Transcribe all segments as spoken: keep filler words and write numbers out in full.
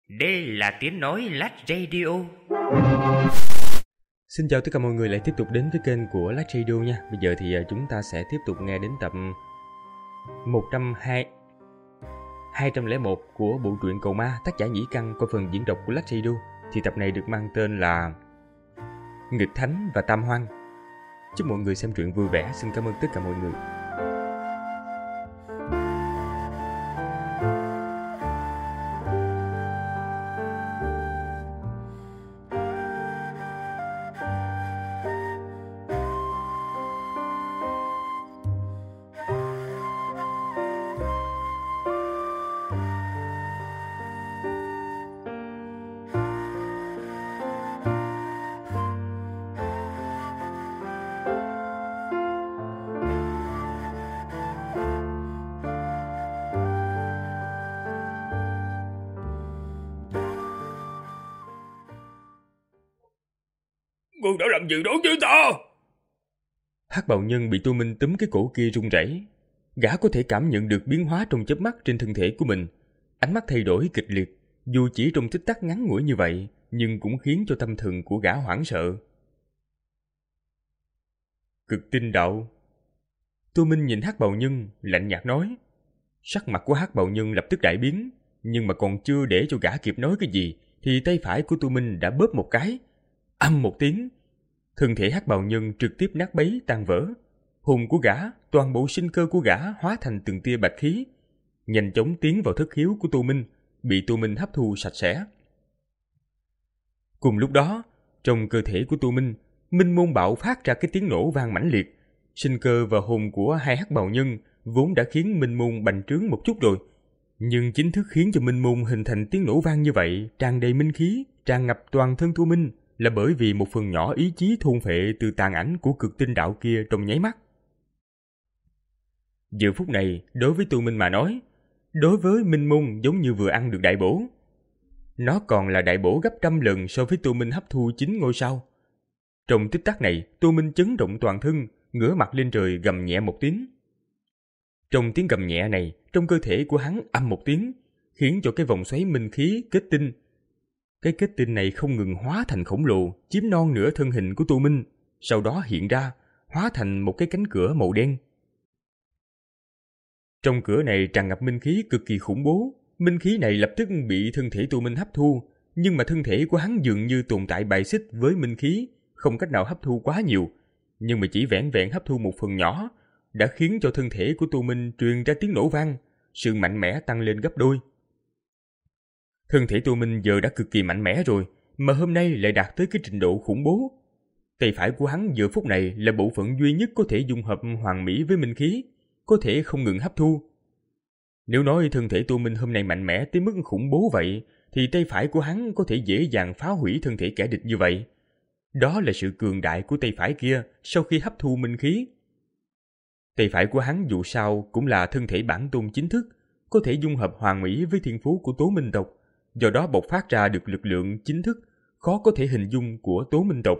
Đây là tiếng nói Lách Radio. Xin chào tất cả mọi người lại tiếp tục đến với kênh của Lách Radio nha. Bây giờ thì chúng ta sẽ tiếp tục nghe đến tập một trăm hai hai trăm lẻ một của bộ truyện Cầu Ma, tác giả Nhĩ Căn qua phần diễn đọc của Lách Radio. Thì tập này được mang tên là Nghịch Thánh và Tam Hoang. Chúc mọi người xem truyện vui vẻ. Xin cảm ơn tất cả mọi người. Ngươi đã làm gì đối với ta? Hắc bào nhân bị Tô Minh túm cái cổ kia run rẩy. Gã có thể cảm nhận được biến hóa trong chớp mắt trên thân thể của mình. Ánh mắt thay đổi kịch liệt, dù chỉ trong tích tắc ngắn ngủi như vậy, nhưng cũng khiến cho tâm thần của gã hoảng sợ. Cực tinh đạo. Tô Minh nhìn Hắc bào nhân, lạnh nhạt nói. Sắc mặt của Hắc bào nhân lập tức đại biến, nhưng mà còn chưa để cho gã kịp nói cái gì, thì tay phải của Tô Minh đã bóp một cái. Âm một tiếng, thân thể Hắc bào nhân trực tiếp nát bấy tan vỡ. Hồn của gã, toàn bộ sinh cơ của gã hóa thành từng tia bạch khí, nhanh chóng tiến vào thất khiếu của Tô Minh, bị Tô Minh hấp thu sạch sẽ. Cùng lúc đó, trong cơ thể của Tô Minh, minh môn bạo phát ra cái tiếng nổ vang mãnh liệt. Sinh cơ và hồn của hai Hắc bào nhân vốn đã khiến minh môn bành trướng một chút rồi, nhưng chính thức khiến cho minh môn hình thành tiếng nổ vang như vậy, tràn đầy minh khí, tràn ngập toàn thân Tô Minh, là bởi vì một phần nhỏ ý chí thôn phệ từ tàn ảnh của cực tinh đạo kia trong nháy mắt. Giờ phút này, đối với Tô Minh mà nói, đối với minh môn giống như vừa ăn được đại bổ. Nó còn là đại bổ gấp trăm lần so với Tô Minh hấp thu chín ngôi sao. Trong tích tắc này, Tô Minh chấn động toàn thân, ngửa mặt lên trời gầm nhẹ một tiếng. Trong tiếng gầm nhẹ này, trong cơ thể của hắn âm một tiếng, khiến cho cái vòng xoáy minh khí kết tinh. Cái kết tinh này không ngừng hóa thành khổng lồ, chiếm non nửa thân hình của Tô Minh, sau đó hiện ra, hóa thành một cái cánh cửa màu đen. Trong cửa này tràn ngập minh khí cực kỳ khủng bố, minh khí này lập tức bị thân thể Tô Minh hấp thu, nhưng mà thân thể của hắn dường như tồn tại bài xích với minh khí, không cách nào hấp thu quá nhiều, nhưng mà chỉ vẻn vẹn hấp thu một phần nhỏ, đã khiến cho thân thể của Tô Minh truyền ra tiếng nổ vang, sự mạnh mẽ tăng lên gấp đôi. Thân thể Tô Minh giờ đã cực kỳ mạnh mẽ rồi, mà hôm nay lại đạt tới cái trình độ khủng bố. Tay phải của hắn giờ phút này là bộ phận duy nhất có thể dung hợp hoàn mỹ với minh khí, có thể không ngừng hấp thu. Nếu nói thân thể Tô Minh hôm nay mạnh mẽ tới mức khủng bố vậy, thì tay phải của hắn có thể dễ dàng phá hủy thân thể kẻ địch như vậy. Đó là sự cường đại của tay phải kia sau khi hấp thu minh khí. Tay phải của hắn dù sao cũng là thân thể bản tôn chính thức, có thể dung hợp hoàn mỹ với thiên phú của Tố Minh tộc, do đó bộc phát ra được lực lượng chính thức khó có thể hình dung của Tố Minh tộc.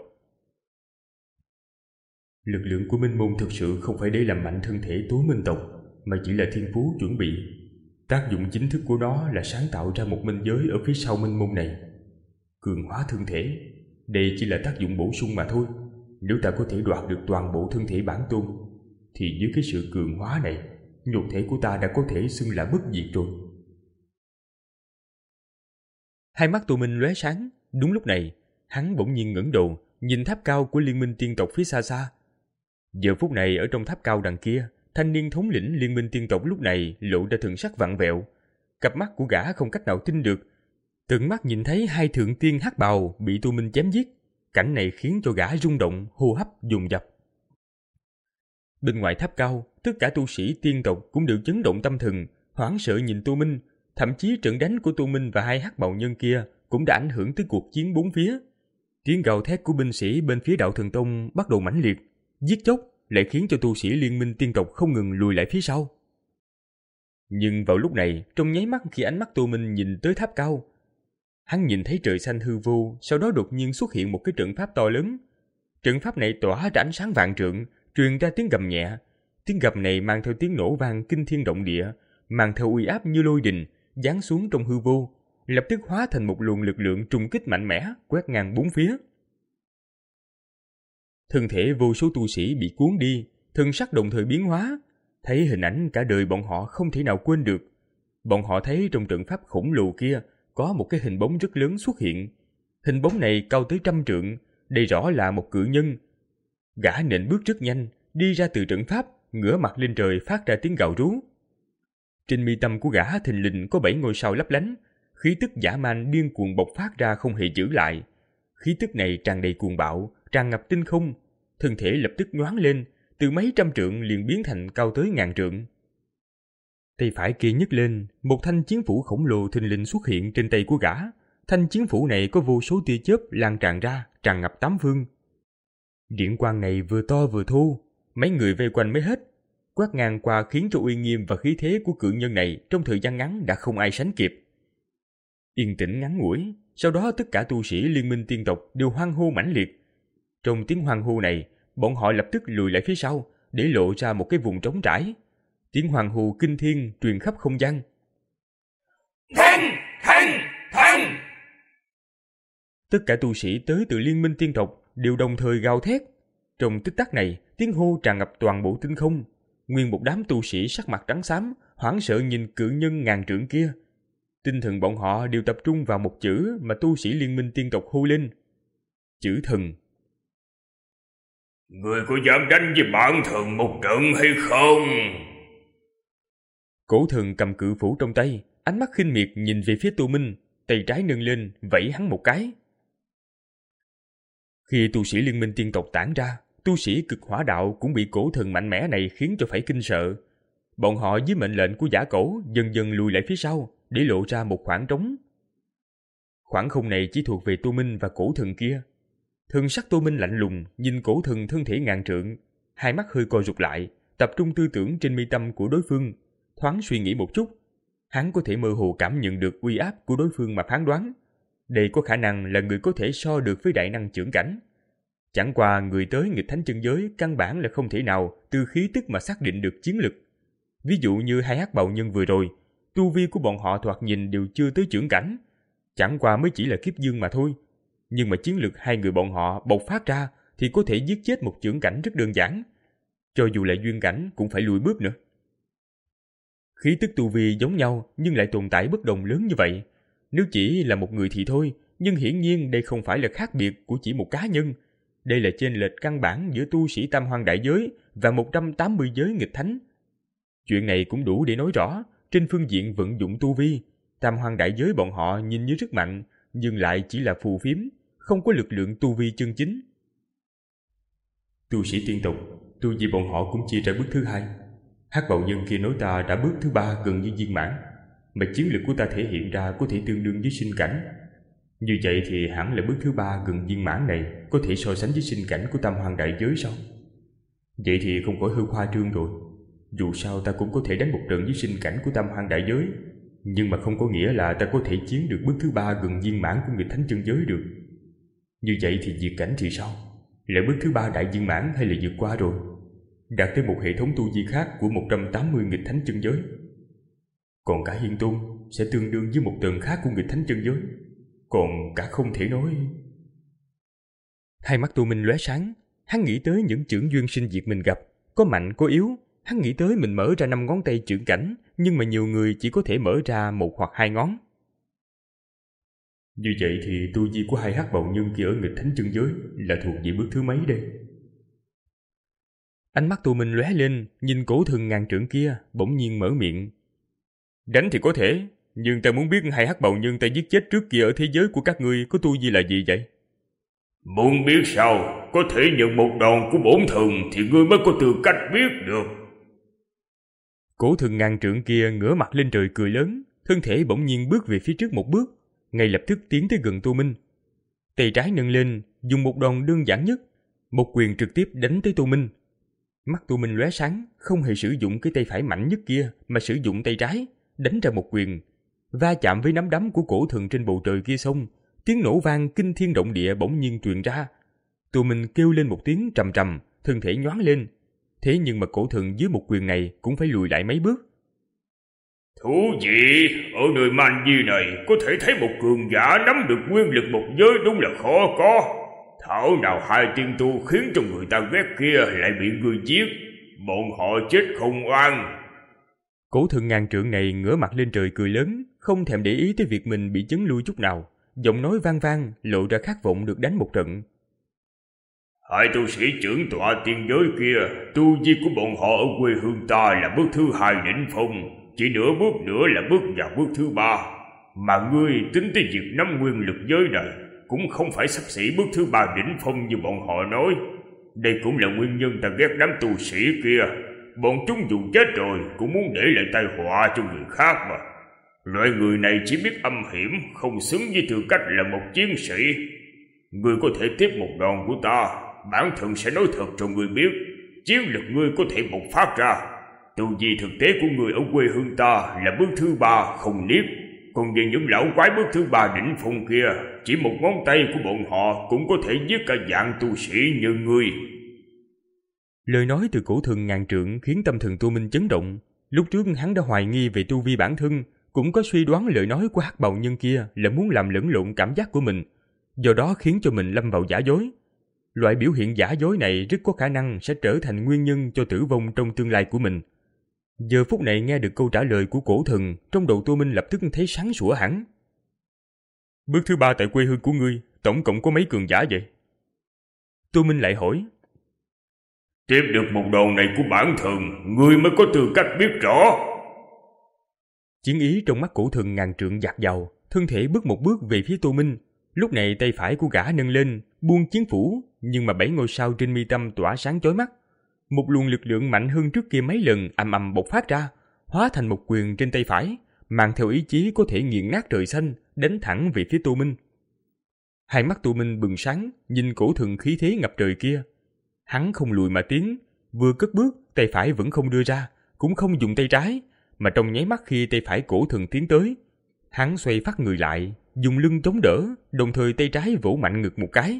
Lực lượng của Minh môn thực sự không phải để làm mạnh thân thể Tố Minh tộc, mà chỉ là thiên phú chuẩn bị. Tác dụng chính thức của nó là sáng tạo ra một minh giới ở phía sau Minh môn này. Cường hóa thân thể, đây chỉ là tác dụng bổ sung mà thôi. Nếu ta có thể đoạt được toàn bộ thân thể bản tôn, thì dưới cái sự cường hóa này, nhục thể của ta đã có thể xưng là bất diệt rồi. Hai mắt Tô Minh lóe sáng. Đúng lúc này, hắn bỗng nhiên ngẩng đầu, nhìn tháp cao của Liên minh tiên tộc phía xa xa. Giờ phút này ở trong tháp cao đằng kia, thanh niên thống lĩnh Liên minh tiên tộc lúc này lộ ra thần sắc vặn vẹo. Cặp mắt của gã không cách nào tin được. Tận mắt nhìn thấy hai thượng tiên hắc bào bị Tô Minh chém giết. Cảnh này khiến cho gã rung động, hô hấp dồn dập. Bên ngoài tháp cao, tất cả tu sĩ tiên tộc cũng đều chấn động tâm thần, hoảng sợ nhìn Tô Minh. Thậm chí trận đánh của Tô Minh và hai hắc bào nhân kia cũng đã ảnh hưởng tới cuộc chiến bốn phía. Tiếng gào thét của binh sĩ bên phía Đạo Thần Tông bắt đầu mãnh liệt, giết chóc lại khiến cho tu sĩ Liên minh tiên tộc không ngừng lùi lại phía sau. Nhưng vào lúc này, trong nháy mắt khi ánh mắt Tô Minh nhìn tới tháp cao, hắn nhìn thấy trời xanh hư vô, sau đó đột nhiên xuất hiện một cái trận pháp to lớn. Trận pháp này tỏa ra ánh sáng vạn trượng, truyền ra tiếng gầm nhẹ. Tiếng gầm này mang theo tiếng nổ vang kinh thiên động địa, mang theo uy áp như lôi đình, giáng xuống trong hư vô, lập tức hóa thành một luồng lực lượng trùng kích mạnh mẽ, quét ngang bốn phía. Thân thể vô số tu sĩ bị cuốn đi, thân sắc đồng thời biến hóa, thấy hình ảnh cả đời bọn họ không thể nào quên được. Bọn họ thấy trong trận pháp khổng lồ kia có một cái hình bóng rất lớn xuất hiện. Hình bóng này cao tới trăm trượng, đây rõ là một cự nhân. Gã nện bước rất nhanh, đi ra từ trận pháp, ngửa mặt lên trời phát ra tiếng gào rú. Trên mi tâm của gã thình lình có bảy ngôi sao lấp lánh, khí tức dã man điên cuồng bộc phát ra không hề giữ lại. Khí tức này tràn đầy cuồng bạo, tràn ngập tinh không, thân thể lập tức nhoáng lên, từ mấy trăm trượng liền biến thành cao tới ngàn trượng. Tay phải kia nhấc lên, một thanh chiến phủ khổng lồ thình lình xuất hiện trên tay của gã. Thanh chiến phủ này có vô số tia chớp lan tràn ra, tràn ngập tám phương. Điện quang này vừa to vừa thô, mấy người vây quanh mới hết, quét ngang qua khiến cho uy nghiêm và khí thế của cự nhân này trong thời gian ngắn đã không ai sánh kịp. Yên tĩnh ngắn ngủi, sau đó tất cả tu sĩ Liên minh tiên tộc đều hoan hô mãnh liệt. Trong tiếng hoan hô này, bọn họ lập tức lùi lại phía sau, để lộ ra một cái vùng trống trải. Tiếng hoan hô kinh thiên truyền khắp không gian. Thành! Thành! Thành! Tất cả tu sĩ tới từ Liên minh tiên tộc đều đồng thời gào thét. Trong tích tắc này, tiếng hô tràn ngập toàn bộ tinh không. Nguyên một đám tu sĩ sắc mặt trắng xám, hoảng sợ nhìn cự nhân ngàn trượng kia. Tinh thần bọn họ đều tập trung vào một chữ mà tu sĩ Liên minh tiên tộc hô lên. Chữ thần. Người có dám đánh với bản thần một trận hay không? Cổ thần cầm cự phủ trong tay, ánh mắt khinh miệt nhìn về phía Tô Minh, tay trái nâng lên, vẫy hắn một cái. Khi tu sĩ Liên minh tiên tộc tản ra, tu sĩ cực hỏa đạo cũng bị cổ thần mạnh mẽ này khiến cho phải kinh sợ. Bọn họ dưới mệnh lệnh của giả cổ dần dần lùi lại phía sau, để lộ ra một khoảng trống. Khoảng không này chỉ thuộc về Tô Minh và cổ thần kia. Thần sắc Tô Minh lạnh lùng nhìn cổ thần thân thể ngàn trượng, hai mắt hơi co rụt lại, tập trung tư tưởng trên mi tâm của đối phương, thoáng suy nghĩ một chút. Hắn có thể mơ hồ cảm nhận được uy áp của đối phương mà phán đoán. Đây có khả năng là người có thể so được với đại năng chưởng cảnh. Chẳng qua người tới nghịch thánh chân giới căn bản là không thể nào từ khí tức mà xác định được chiến lực. Ví dụ như hai hắc bào nhân vừa rồi, tu vi của bọn họ thoạt nhìn đều chưa tới chưởng cảnh, chẳng qua mới chỉ là kiếp dương mà thôi. Nhưng mà chiến lực hai người bọn họ bộc phát ra thì có thể giết chết một chưởng cảnh rất đơn giản. Cho dù là duyên cảnh cũng phải lùi bước nữa. Khí tức tu vi giống nhau nhưng lại tồn tại bất đồng lớn như vậy. Nếu chỉ là một người thì thôi, nhưng hiển nhiên đây không phải là khác biệt của chỉ một cá nhân. Đây là chênh lệch căn bản giữa tu sĩ Tam Hoang Đại Giới và một trăm tám mươi giới nghịch thánh. Chuyện này cũng đủ để nói rõ, trên phương diện vận dụng tu vi, Tam Hoang Đại Giới bọn họ nhìn như rất mạnh, nhưng lại chỉ là phù phiếm, không có lực lượng tu vi chân chính. Tu sĩ tiên tộc, tu vi bọn họ cũng chia ra bước thứ hai. Hắc bào nhân kia nói ta đã bước thứ ba gần như viên mãn, mà chiến lực của ta thể hiện ra có thể tương đương với sinh cảnh. Như vậy thì hẳn là bước thứ ba gần viên mãn này có thể so sánh với sinh cảnh của Tam Hoang Đại Giới sao? Vậy thì không khỏi hơi khoa trương rồi. Dù sao ta cũng có thể đánh một trận với sinh cảnh của Tam Hoang Đại Giới, nhưng mà không có nghĩa là ta có thể chiến được bước thứ ba gần viên mãn của nghịch thánh chân giới được. Như vậy thì diệt cảnh thì sao? Là bước thứ ba đại viên mãn hay là vượt qua rồi? Đạt tới một hệ thống tu vi khác của một trăm tám mươi nghịch thánh chân giới. Còn cả Hiên Tôn sẽ tương đương với một tầng khác của nghịch thánh chân giới. Còn cả không thể nói. Hai mắt Tô Minh lóe sáng, hắn nghĩ tới những chưởng duyên sinh diệt mình gặp, có mạnh có yếu. Hắn nghĩ tới mình mở ra năm ngón tay chưởng cảnh, nhưng mà nhiều người chỉ có thể mở ra một hoặc hai ngón. Như vậy thì tu vi của hai hắc bào nhân kia ở nghịch thánh chân giới là thuộc về bước thứ mấy đây? Ánh mắt Tô Minh lóe lên, nhìn cổ thần ngàn trượng kia, bỗng nhiên mở miệng. Đánh thì có thể, nhưng ta muốn biết hai hắc bào nhân ta giết chết trước kia ở thế giới của các ngươi có tu vi là gì vậy? Muốn biết sao? Có thể nhận một đòn của bổn thần thì ngươi mới có tư cách biết được. Cổ thần ngàn trượng kia ngửa mặt lên trời cười lớn, thân thể bỗng nhiên bước về phía trước một bước, ngay lập tức tiến tới gần Tô Minh. Tay trái nâng lên, dùng một đòn đơn giản nhất, một quyền trực tiếp đánh tới Tô Minh. Mắt Tô Minh lóe sáng, không hề sử dụng cái tay phải mạnh nhất kia mà sử dụng tay trái, đánh ra một quyền, va chạm với nắm đấm của cổ thần trên bầu trời kia xong, tiếng nổ vang kinh thiên động địa bỗng nhiên truyền ra. Tô Minh kêu lên một tiếng trầm trầm, thân thể nhoáng lên. Thế nhưng mà cổ thần dưới một quyền này cũng phải lùi lại mấy bước. Thú vị, ở nơi man di này có thể thấy một cường giả nắm được nguyên lực một giới đúng là khó có. Thảo nào hai tiên tu khiến cho người ta ghét kia lại bị người giết, bọn họ chết không oan. Cổ thần ngàn trượng này ngửa mặt lên trời cười lớn, không thèm để ý tới việc mình bị chấn lui chút nào. Giọng nói vang vang, lộ ra khát vọng được đánh một trận. Hai tu sĩ trưởng tọa tiên giới kia, tu vi của bọn họ ở quê hương ta là bước thứ hai đỉnh phong, chỉ nửa bước nữa là bước vào bước thứ ba. Mà ngươi tính tới việc nắm nguyên lực giới này, cũng không phải xấp xỉ bước thứ ba đỉnh phong như bọn họ nói. Đây cũng là nguyên nhân ta ghét đám tu sĩ kia. Bọn chúng dù chết rồi cũng muốn để lại tai họa cho người khác mà. Loại người này chỉ biết âm hiểm, không xứng với tư cách là một chiến sĩ. Ngươi có thể tiếp một đòn của ta, bản thân sẽ nói thật cho ngươi biết, chiến lực ngươi có thể bộc phát ra. Tu vi thực tế của ngươi ở quê hương ta là bước thứ ba không niết. Còn về những lão quái bước thứ ba đỉnh phong kia, chỉ một ngón tay của bọn họ cũng có thể giết cả dạng tu sĩ như ngươi. Lời nói từ cổ thần ngàn trượng khiến tâm thần Tô Minh chấn động. Lúc trước hắn đã hoài nghi về tu vi bản thân, cũng có suy đoán lời nói của hắc bào nhân kia là muốn làm lẫn lộn cảm giác của mình, do đó khiến cho mình lâm vào giả dối. Loại biểu hiện giả dối này rất có khả năng sẽ trở thành nguyên nhân cho tử vong trong tương lai của mình. Giờ phút này nghe được câu trả lời của cổ thần, trong đầu Tô Minh lập tức thấy sáng sủa hẳn. Bước thứ ba tại quê hương của ngươi, tổng cộng có mấy cường giả vậy? Tô Minh lại hỏi. Tiếp được một đòn này của bản thân, ngươi mới có tư cách biết rõ. Chiến ý trong mắt cổ thần ngàn trượng dạt dào, thân thể bước một bước về phía Tô Minh. Lúc này tay phải của gã nâng lên, buông chiến phủ, nhưng mà bảy ngôi sao trên mi tâm tỏa sáng chói mắt. Một luồng lực lượng mạnh hơn trước kia mấy lần ầm ầm bộc phát ra, hóa thành một quyền trên tay phải, mang theo ý chí có thể nghiền nát trời xanh, đánh thẳng về phía Tô Minh. Hai mắt Tô Minh bừng sáng, nhìn cổ thần khí thế ngập trời kia. Hắn không lùi mà tiến, vừa cất bước, tay phải vẫn không đưa ra, cũng không dùng tay trái, mà trong nháy mắt khi tay phải cổ thần tiến tới, hắn xoay phát người lại, dùng lưng chống đỡ, đồng thời tay trái vỗ mạnh ngực một cái.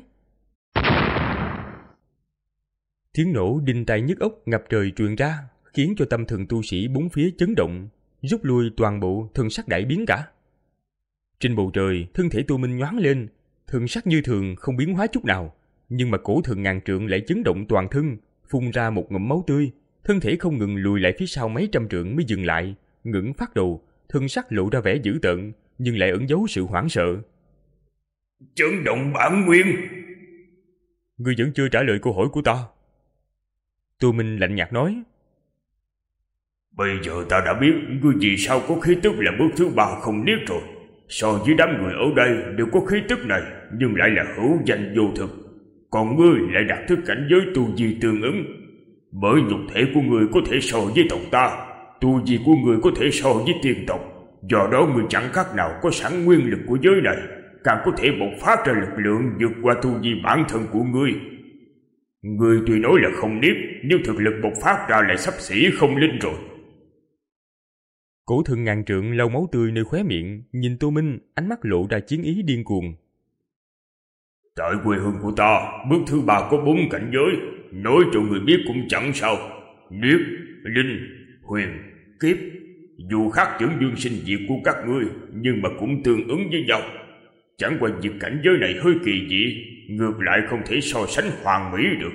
Tiếng nổ đinh tai nhức óc ngập trời truyền ra, khiến cho tâm thần tu sĩ bốn phía chấn động, rút lui toàn bộ, thân sắc đại biến cả. Trên bầu trời, thân thể Tô Minh nhoáng lên, thân sắc như thường không biến hóa chút nào, nhưng mà cổ thần ngàn trượng lại chấn động toàn thân, phun ra một ngụm máu tươi, thân thể không ngừng lùi lại phía sau mấy trăm trượng mới dừng lại, ngẩng phát đầu, thân sắc lộ ra vẻ dữ tợn, nhưng lại ẩn giấu sự hoảng sợ. Chấn động bản nguyên. Ngươi vẫn chưa trả lời câu hỏi của ta. Tô Minh lạnh nhạt nói. Bây giờ ta đã biết ngươi vì sao có khí tức là bước thứ ba không niết rồi. So với đám người ở đây đều có khí tức này, nhưng lại là hữu danh vô thực. Còn ngươi lại đạt thức cảnh giới tu vi tương ứng. Bởi nhục thể của ngươi có thể so với tộc ta, tu vi của ngươi có thể so với tiên tộc. Do đó ngươi chẳng khác nào có sẵn nguyên lực của giới này, càng có thể bộc phát ra lực lượng vượt qua tu vi bản thân của ngươi. Ngươi tuy nói là không niết, nhưng thực lực bộc phát ra lại xấp xỉ không linh rồi. Cổ thần ngàn trượng lau máu tươi nơi khóe miệng, nhìn Tô Minh, ánh mắt lộ ra chiến ý điên cuồng. Tại quê hương của ta, bước thứ ba có bốn cảnh giới, nói cho người biết cũng chẳng sao. Niết, linh, huyền, kiếp. Dù khác chữ dương sinh diệt của các ngươi, nhưng mà cũng tương ứng với nhau. Chẳng qua việc cảnh giới này hơi kỳ dị, ngược lại không thể so sánh hoàn mỹ được.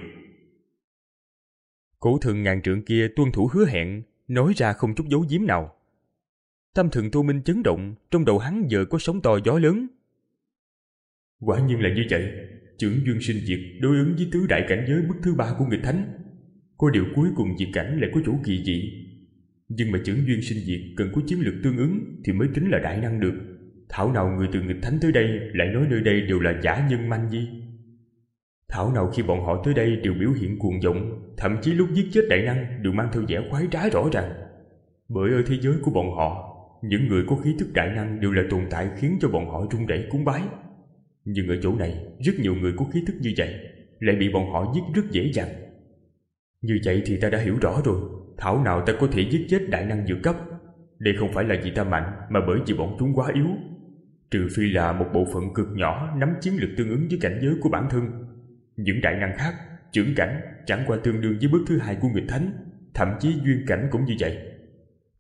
Cổ thần ngàn trượng kia tuân thủ hứa hẹn, nói ra không chút giấu giếm nào. Tâm thần Tô Minh chấn động, trong đầu hắn giờ có sóng to gió lớn. Quả nhiên là như vậy, chưởng duyên sinh diệt đối ứng với tứ đại cảnh giới bước thứ ba của nghịch thánh. Có điều cuối cùng diệt cảnh lại có chỗ kỳ dị. Nhưng mà chưởng duyên sinh diệt cần có chiến lược tương ứng thì mới tính là đại năng được. Thảo nào người từ nghịch thánh tới đây lại nói nơi đây đều là giả nhân manh di. Thảo nào khi bọn họ tới đây đều biểu hiện cuồng vọng, thậm chí lúc giết chết đại năng đều mang theo vẻ khoái trá rõ ràng. Bởi ở thế giới của bọn họ, những người có khí tức đại năng đều là tồn tại khiến cho bọn họ run rẩy cúng bái. Nhưng ở chỗ này, rất nhiều người có khí tức như vậy lại bị bọn họ giết rất dễ dàng. Như vậy thì ta đã hiểu rõ rồi, thảo nào ta có thể giết chết đại năng vượt cấp. Đây không phải là vì ta mạnh, mà bởi vì bọn chúng quá yếu. Trừ phi là một bộ phận cực nhỏ nắm chiến lực tương ứng với cảnh giới của bản thân. Những đại năng khác, chưởng cảnh chẳng qua tương đương với bước thứ hai của nghịch thánh, thậm chí duyên cảnh cũng như vậy.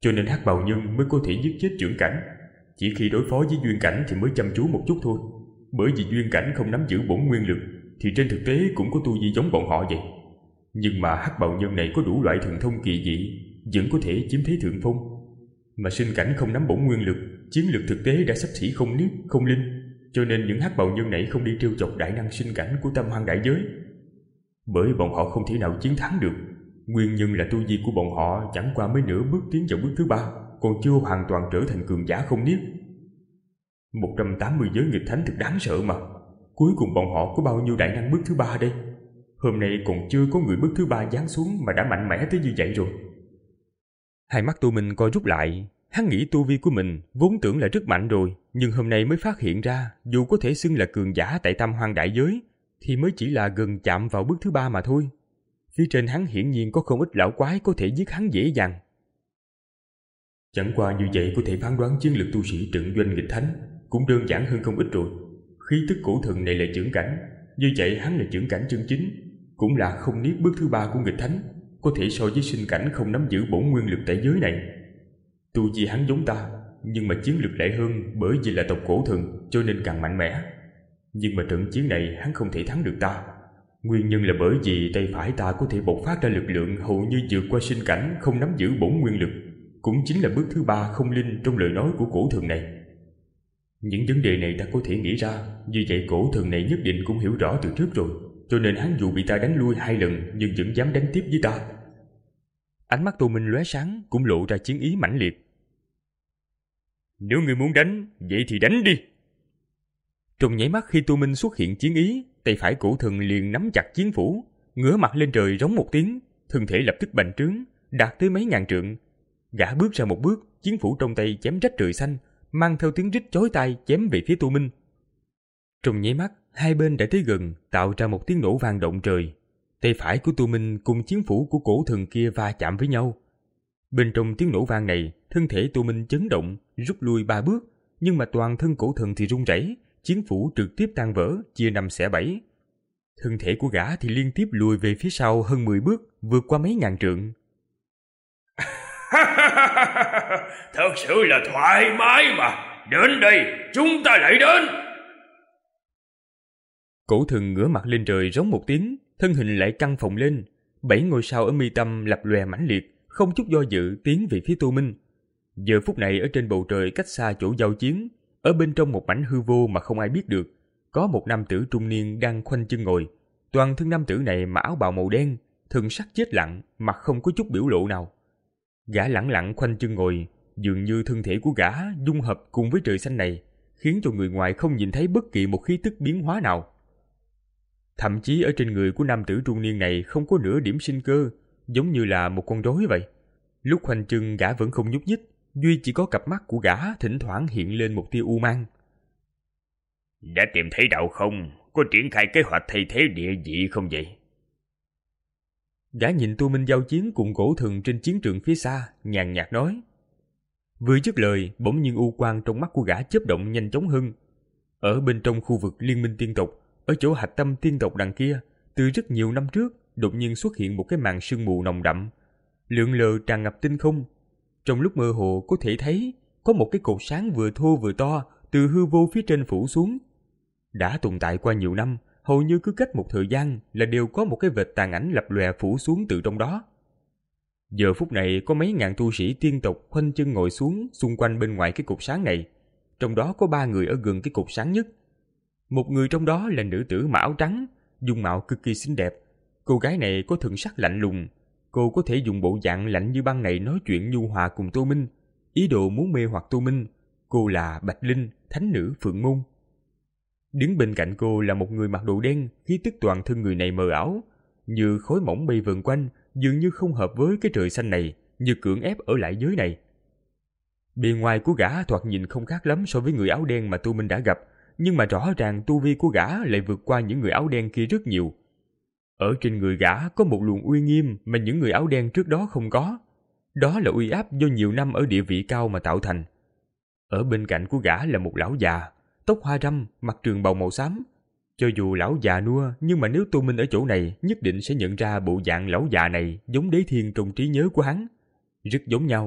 cho nên Hắc Bào Nhân mới có thể giết chết trưởng cảnh. Chỉ khi đối phó với Duyên Cảnh thì mới chăm chú một chút thôi. Bởi vì Duyên Cảnh không nắm giữ bổn nguyên lực thì trên thực tế cũng có tu vi giống bọn họ vậy. Nhưng mà Hắc Bào Nhân này có đủ loại thần thông kỳ dị, vẫn có thể chiếm thế thượng phong. Mà Sinh Cảnh không nắm bổn nguyên lực, chiến lực thực tế đã xấp xỉ không niết, không linh, cho nên những Hắc Bào Nhân này không đi trêu chọc đại năng Sinh Cảnh của Tam Hoang đại giới. Bởi bọn họ không thể nào chiến thắng được. Nguyên nhân là tu vi của bọn họ chẳng qua mới nửa bước tiến vào bước thứ ba, còn chưa hoàn toàn trở thành cường giả không niết. một trăm tám mươi giới nghịch thánh thật đáng sợ mà. Cuối cùng bọn họ có bao nhiêu đại năng bước thứ ba đây? Hôm nay còn chưa có người bước thứ ba giáng xuống mà đã mạnh mẽ tới như vậy rồi. Hai mắt Tô Minh co rút lại. Hắn nghĩ tu vi của mình vốn tưởng là rất mạnh rồi, nhưng hôm nay mới phát hiện ra dù có thể xưng là cường giả tại Tam Hoang đại giới thì mới chỉ là gần chạm vào bước thứ ba mà thôi. Phía trên hắn hiển nhiên có không ít lão quái có thể giết hắn dễ dàng. Chẳng qua như vậy có thể phán đoán chiến lực tu sĩ trận doanh nghịch thánh cũng đơn giản hơn không ít rồi. Khí tức cổ thần này là chưởng cảnh, như vậy hắn là chưởng cảnh chân chính, cũng là không niết bước thứ ba của nghịch thánh, có thể so với Sinh Cảnh không nắm giữ bổn nguyên lực tại giới này. Tu vi hắn giống ta, nhưng mà chiến lực lại hơn, bởi vì là tộc cổ thần cho nên càng mạnh mẽ. Nhưng mà trận chiến này hắn không thể thắng được ta. Nguyên nhân là bởi vì tay phải ta có thể bộc phát ra lực lượng hầu như vượt qua Sinh Cảnh không nắm giữ bổn nguyên lực, cũng chính là bước thứ ba không linh trong lời nói của cổ thần này. Những vấn đề này ta có thể nghĩ ra, như vậy cổ thần này nhất định cũng hiểu rõ từ trước rồi, cho nên hắn dù bị ta đánh lui hai lần nhưng vẫn dám đánh tiếp với ta. Ánh mắt Tô Minh lóe sáng, cũng lộ ra chiến ý mãnh liệt. Nếu ngươi muốn đánh, vậy thì đánh đi. Trong nháy mắt khi Tô Minh xuất hiện chiến ý, tay phải cổ thần liền nắm chặt chiến phủ, ngửa mặt lên trời rống một tiếng, thân thể lập tức bành trướng, đạt tới mấy ngàn trượng. Gã bước ra một bước, chiến phủ trong tay chém rách trời xanh, mang theo tiếng rít chói tai chém về phía Tô Minh. Trong nháy mắt, hai bên đã tới gần, tạo ra một tiếng nổ vang động trời. Tay phải của Tô Minh cùng chiến phủ của cổ thần kia va chạm với nhau. Bên trong tiếng nổ vang này, thân thể Tô Minh chấn động, rút lui ba bước, nhưng mà toàn thân cổ thần thì run rẩy, chiến phủ trực tiếp tan vỡ, chia năm xẻ bảy. Thân thể của gã thì liên tiếp lùi về phía sau hơn mười bước, vượt qua mấy ngàn trượng. Thật sự là thoải mái mà. Đến đây, chúng ta lại đến. Cổ thần ngửa mặt lên trời rống một tiếng, thân hình lại căng phồng lên. Bảy ngôi sao ở mi tâm lập lòe mãnh liệt, không chút do dự tiến về phía Tô Minh. Giờ phút này ở trên bầu trời cách xa chỗ giao chiến, ở bên trong một mảnh hư vô mà không ai biết được, có một nam tử trung niên đang khoanh chân ngồi. Toàn thân nam tử này mặc áo bào màu đen, thần sắc chết lặng, mặt không có chút biểu lộ nào. Gã lẳng lặng khoanh chân ngồi, dường như thân thể của gã dung hợp cùng với trời xanh này, khiến cho người ngoài không nhìn thấy bất kỳ một khí tức biến hóa nào. Thậm chí ở trên người của nam tử trung niên này không có nửa điểm sinh cơ, giống như là một con rối vậy. Lúc khoanh chân gã vẫn không nhúc nhích, duy chỉ có cặp mắt của gã thỉnh thoảng hiện lên một tia u mang. Đã tìm thấy đạo không? Có triển khai kế hoạch thay thế địa vị không vậy? Gã nhìn Tô Minh giao chiến cùng cổ thần trên chiến trường phía xa, nhàn nhạt nói. Vừa dứt lời, bỗng nhiên u quang trong mắt của gã chớp động nhanh chóng hơn. Ở bên trong khu vực Liên minh tiên tộc, ở chỗ hạch tâm tiên tộc đằng kia, từ rất nhiều năm trước, đột nhiên xuất hiện một cái màn sương mù nồng đậm, lượn lờ tràn ngập tinh không. Trong lúc mơ hồ có thể thấy có một cái cột sáng vừa thô vừa to từ hư vô phía trên phủ xuống. Đã tồn tại qua nhiều năm, hầu như cứ cách một thời gian là đều có một cái vệt tàn ảnh lập lòe phủ xuống từ trong đó. Giờ phút này có mấy ngàn tu sĩ tiên tộc khoanh chân ngồi xuống xung quanh bên ngoài cái cột sáng này, trong đó có ba người ở gần cái cột sáng nhất. Một người trong đó là nữ tử mặc áo trắng, dung mạo cực kỳ xinh đẹp. Cô gái này có thần sắc lạnh lùng, cô có thể dùng bộ dạng lạnh như băng này nói chuyện nhu hòa cùng Tô Minh, ý đồ muốn mê hoặc Tô Minh. Cô là Bạch Linh, thánh nữ Phượng Môn. Đứng bên cạnh cô là một người mặc đồ đen, khí tức toàn thân người này mờ ảo, như khói mỏng bay vần quanh, dường như không hợp với cái trời xanh này, như cưỡng ép ở lại giới này. Bề ngoài của gã thoạt nhìn không khác lắm so với người áo đen mà Tô Minh đã gặp, nhưng mà rõ ràng tu vi của gã lại vượt qua những người áo đen kia rất nhiều. Ở trên người gã có một luồng uy nghiêm mà những người áo đen trước đó không có. Đó là uy áp do nhiều năm ở địa vị cao mà tạo thành. Ở bên cạnh của gã là một lão già, tóc hoa râm, mặc trường bào màu xám. Cho dù lão già nua, nhưng mà nếu Tô Minh ở chỗ này, nhất định sẽ nhận ra bộ dạng lão già này giống Đế Thiên trong trí nhớ của hắn. Rất giống nhau,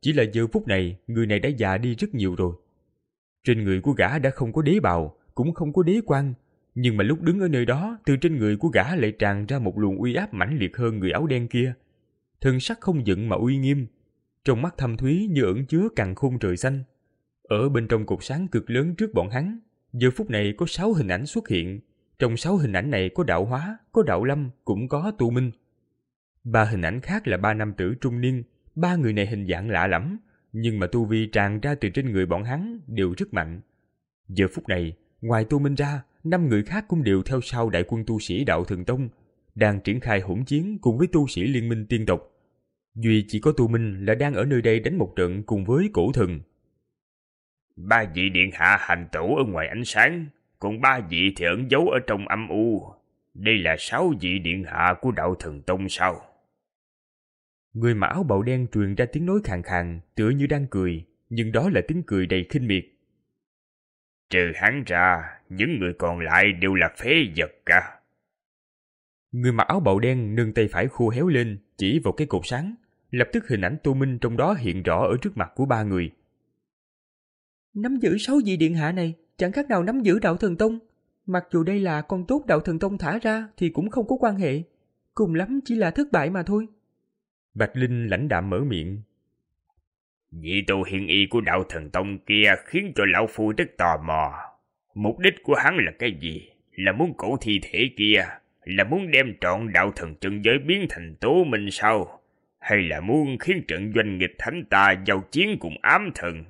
Chỉ là giờ phút này, người này đã già đi rất nhiều rồi. Trên người của gã đã không có đế bào, cũng không có đế quan, nhưng mà lúc đứng ở nơi đó, từ trên người của gã lại tràn ra một luồng uy áp mãnh liệt hơn người áo đen kia. Thân sắc không giận mà uy nghiêm, trong mắt thâm thúy như ẩn chứa càn khôn trời xanh. Ở bên trong cột sáng cực lớn trước bọn hắn, giờ phút này có sáu hình ảnh xuất hiện. Trong sáu hình ảnh này có Đạo Hóa, có Đạo Lâm, cũng có Tu Minh. Ba hình ảnh khác là ba nam tử trung niên. Ba người này hình dạng lạ lẫm, nhưng mà tu vi tràn ra từ trên người bọn hắn đều rất mạnh. Giờ phút này, ngoài Tu Minh ra, năm người khác cũng đều theo sau đại quân tu sĩ Đạo Thần Tông, đang triển khai hỗn chiến cùng với tu sĩ Liên Minh Tiên Tộc. Duy chỉ có Tu Minh là đang ở nơi đây đánh một trận cùng với Cổ Thần. Ba vị điện hạ hành tẩu ở ngoài ánh sáng, còn ba vị thì ẩn giấu ở trong âm u. Đây là sáu vị điện hạ của Đạo Thần Tông sao? Người mặc áo bào đen truyền ra tiếng nói khàn khàn, tựa như đang cười, nhưng đó là tiếng cười đầy khinh miệt. Trừ hắn ra, những người còn lại đều là phế vật cả. Người mặc áo bào đen nâng tay phải khô héo lên, chỉ vào cái cột sáng, lập tức hình ảnh Tô Minh trong đó hiện rõ ở trước mặt của ba người. Nắm giữ sáu vị điện hạ này, chẳng khác nào nắm giữ Đạo Thần Tông. Mặc dù đây là con tốt Đạo Thần Tông thả ra thì cũng không có quan hệ, cùng lắm chỉ là thất bại mà thôi. Bạch Linh lãnh đạm mở miệng. Vị tu hiền y của Đạo Thần Tông kia khiến cho lão phu rất tò mò. Mục đích của hắn là cái gì? Là muốn cổ thi thể kia? Là muốn đem trọn Đạo Thần chân giới biến thành Tố Minh sao? Hay là muốn khiến trận doanh nghịch thánh ta giao chiến cùng ám thần?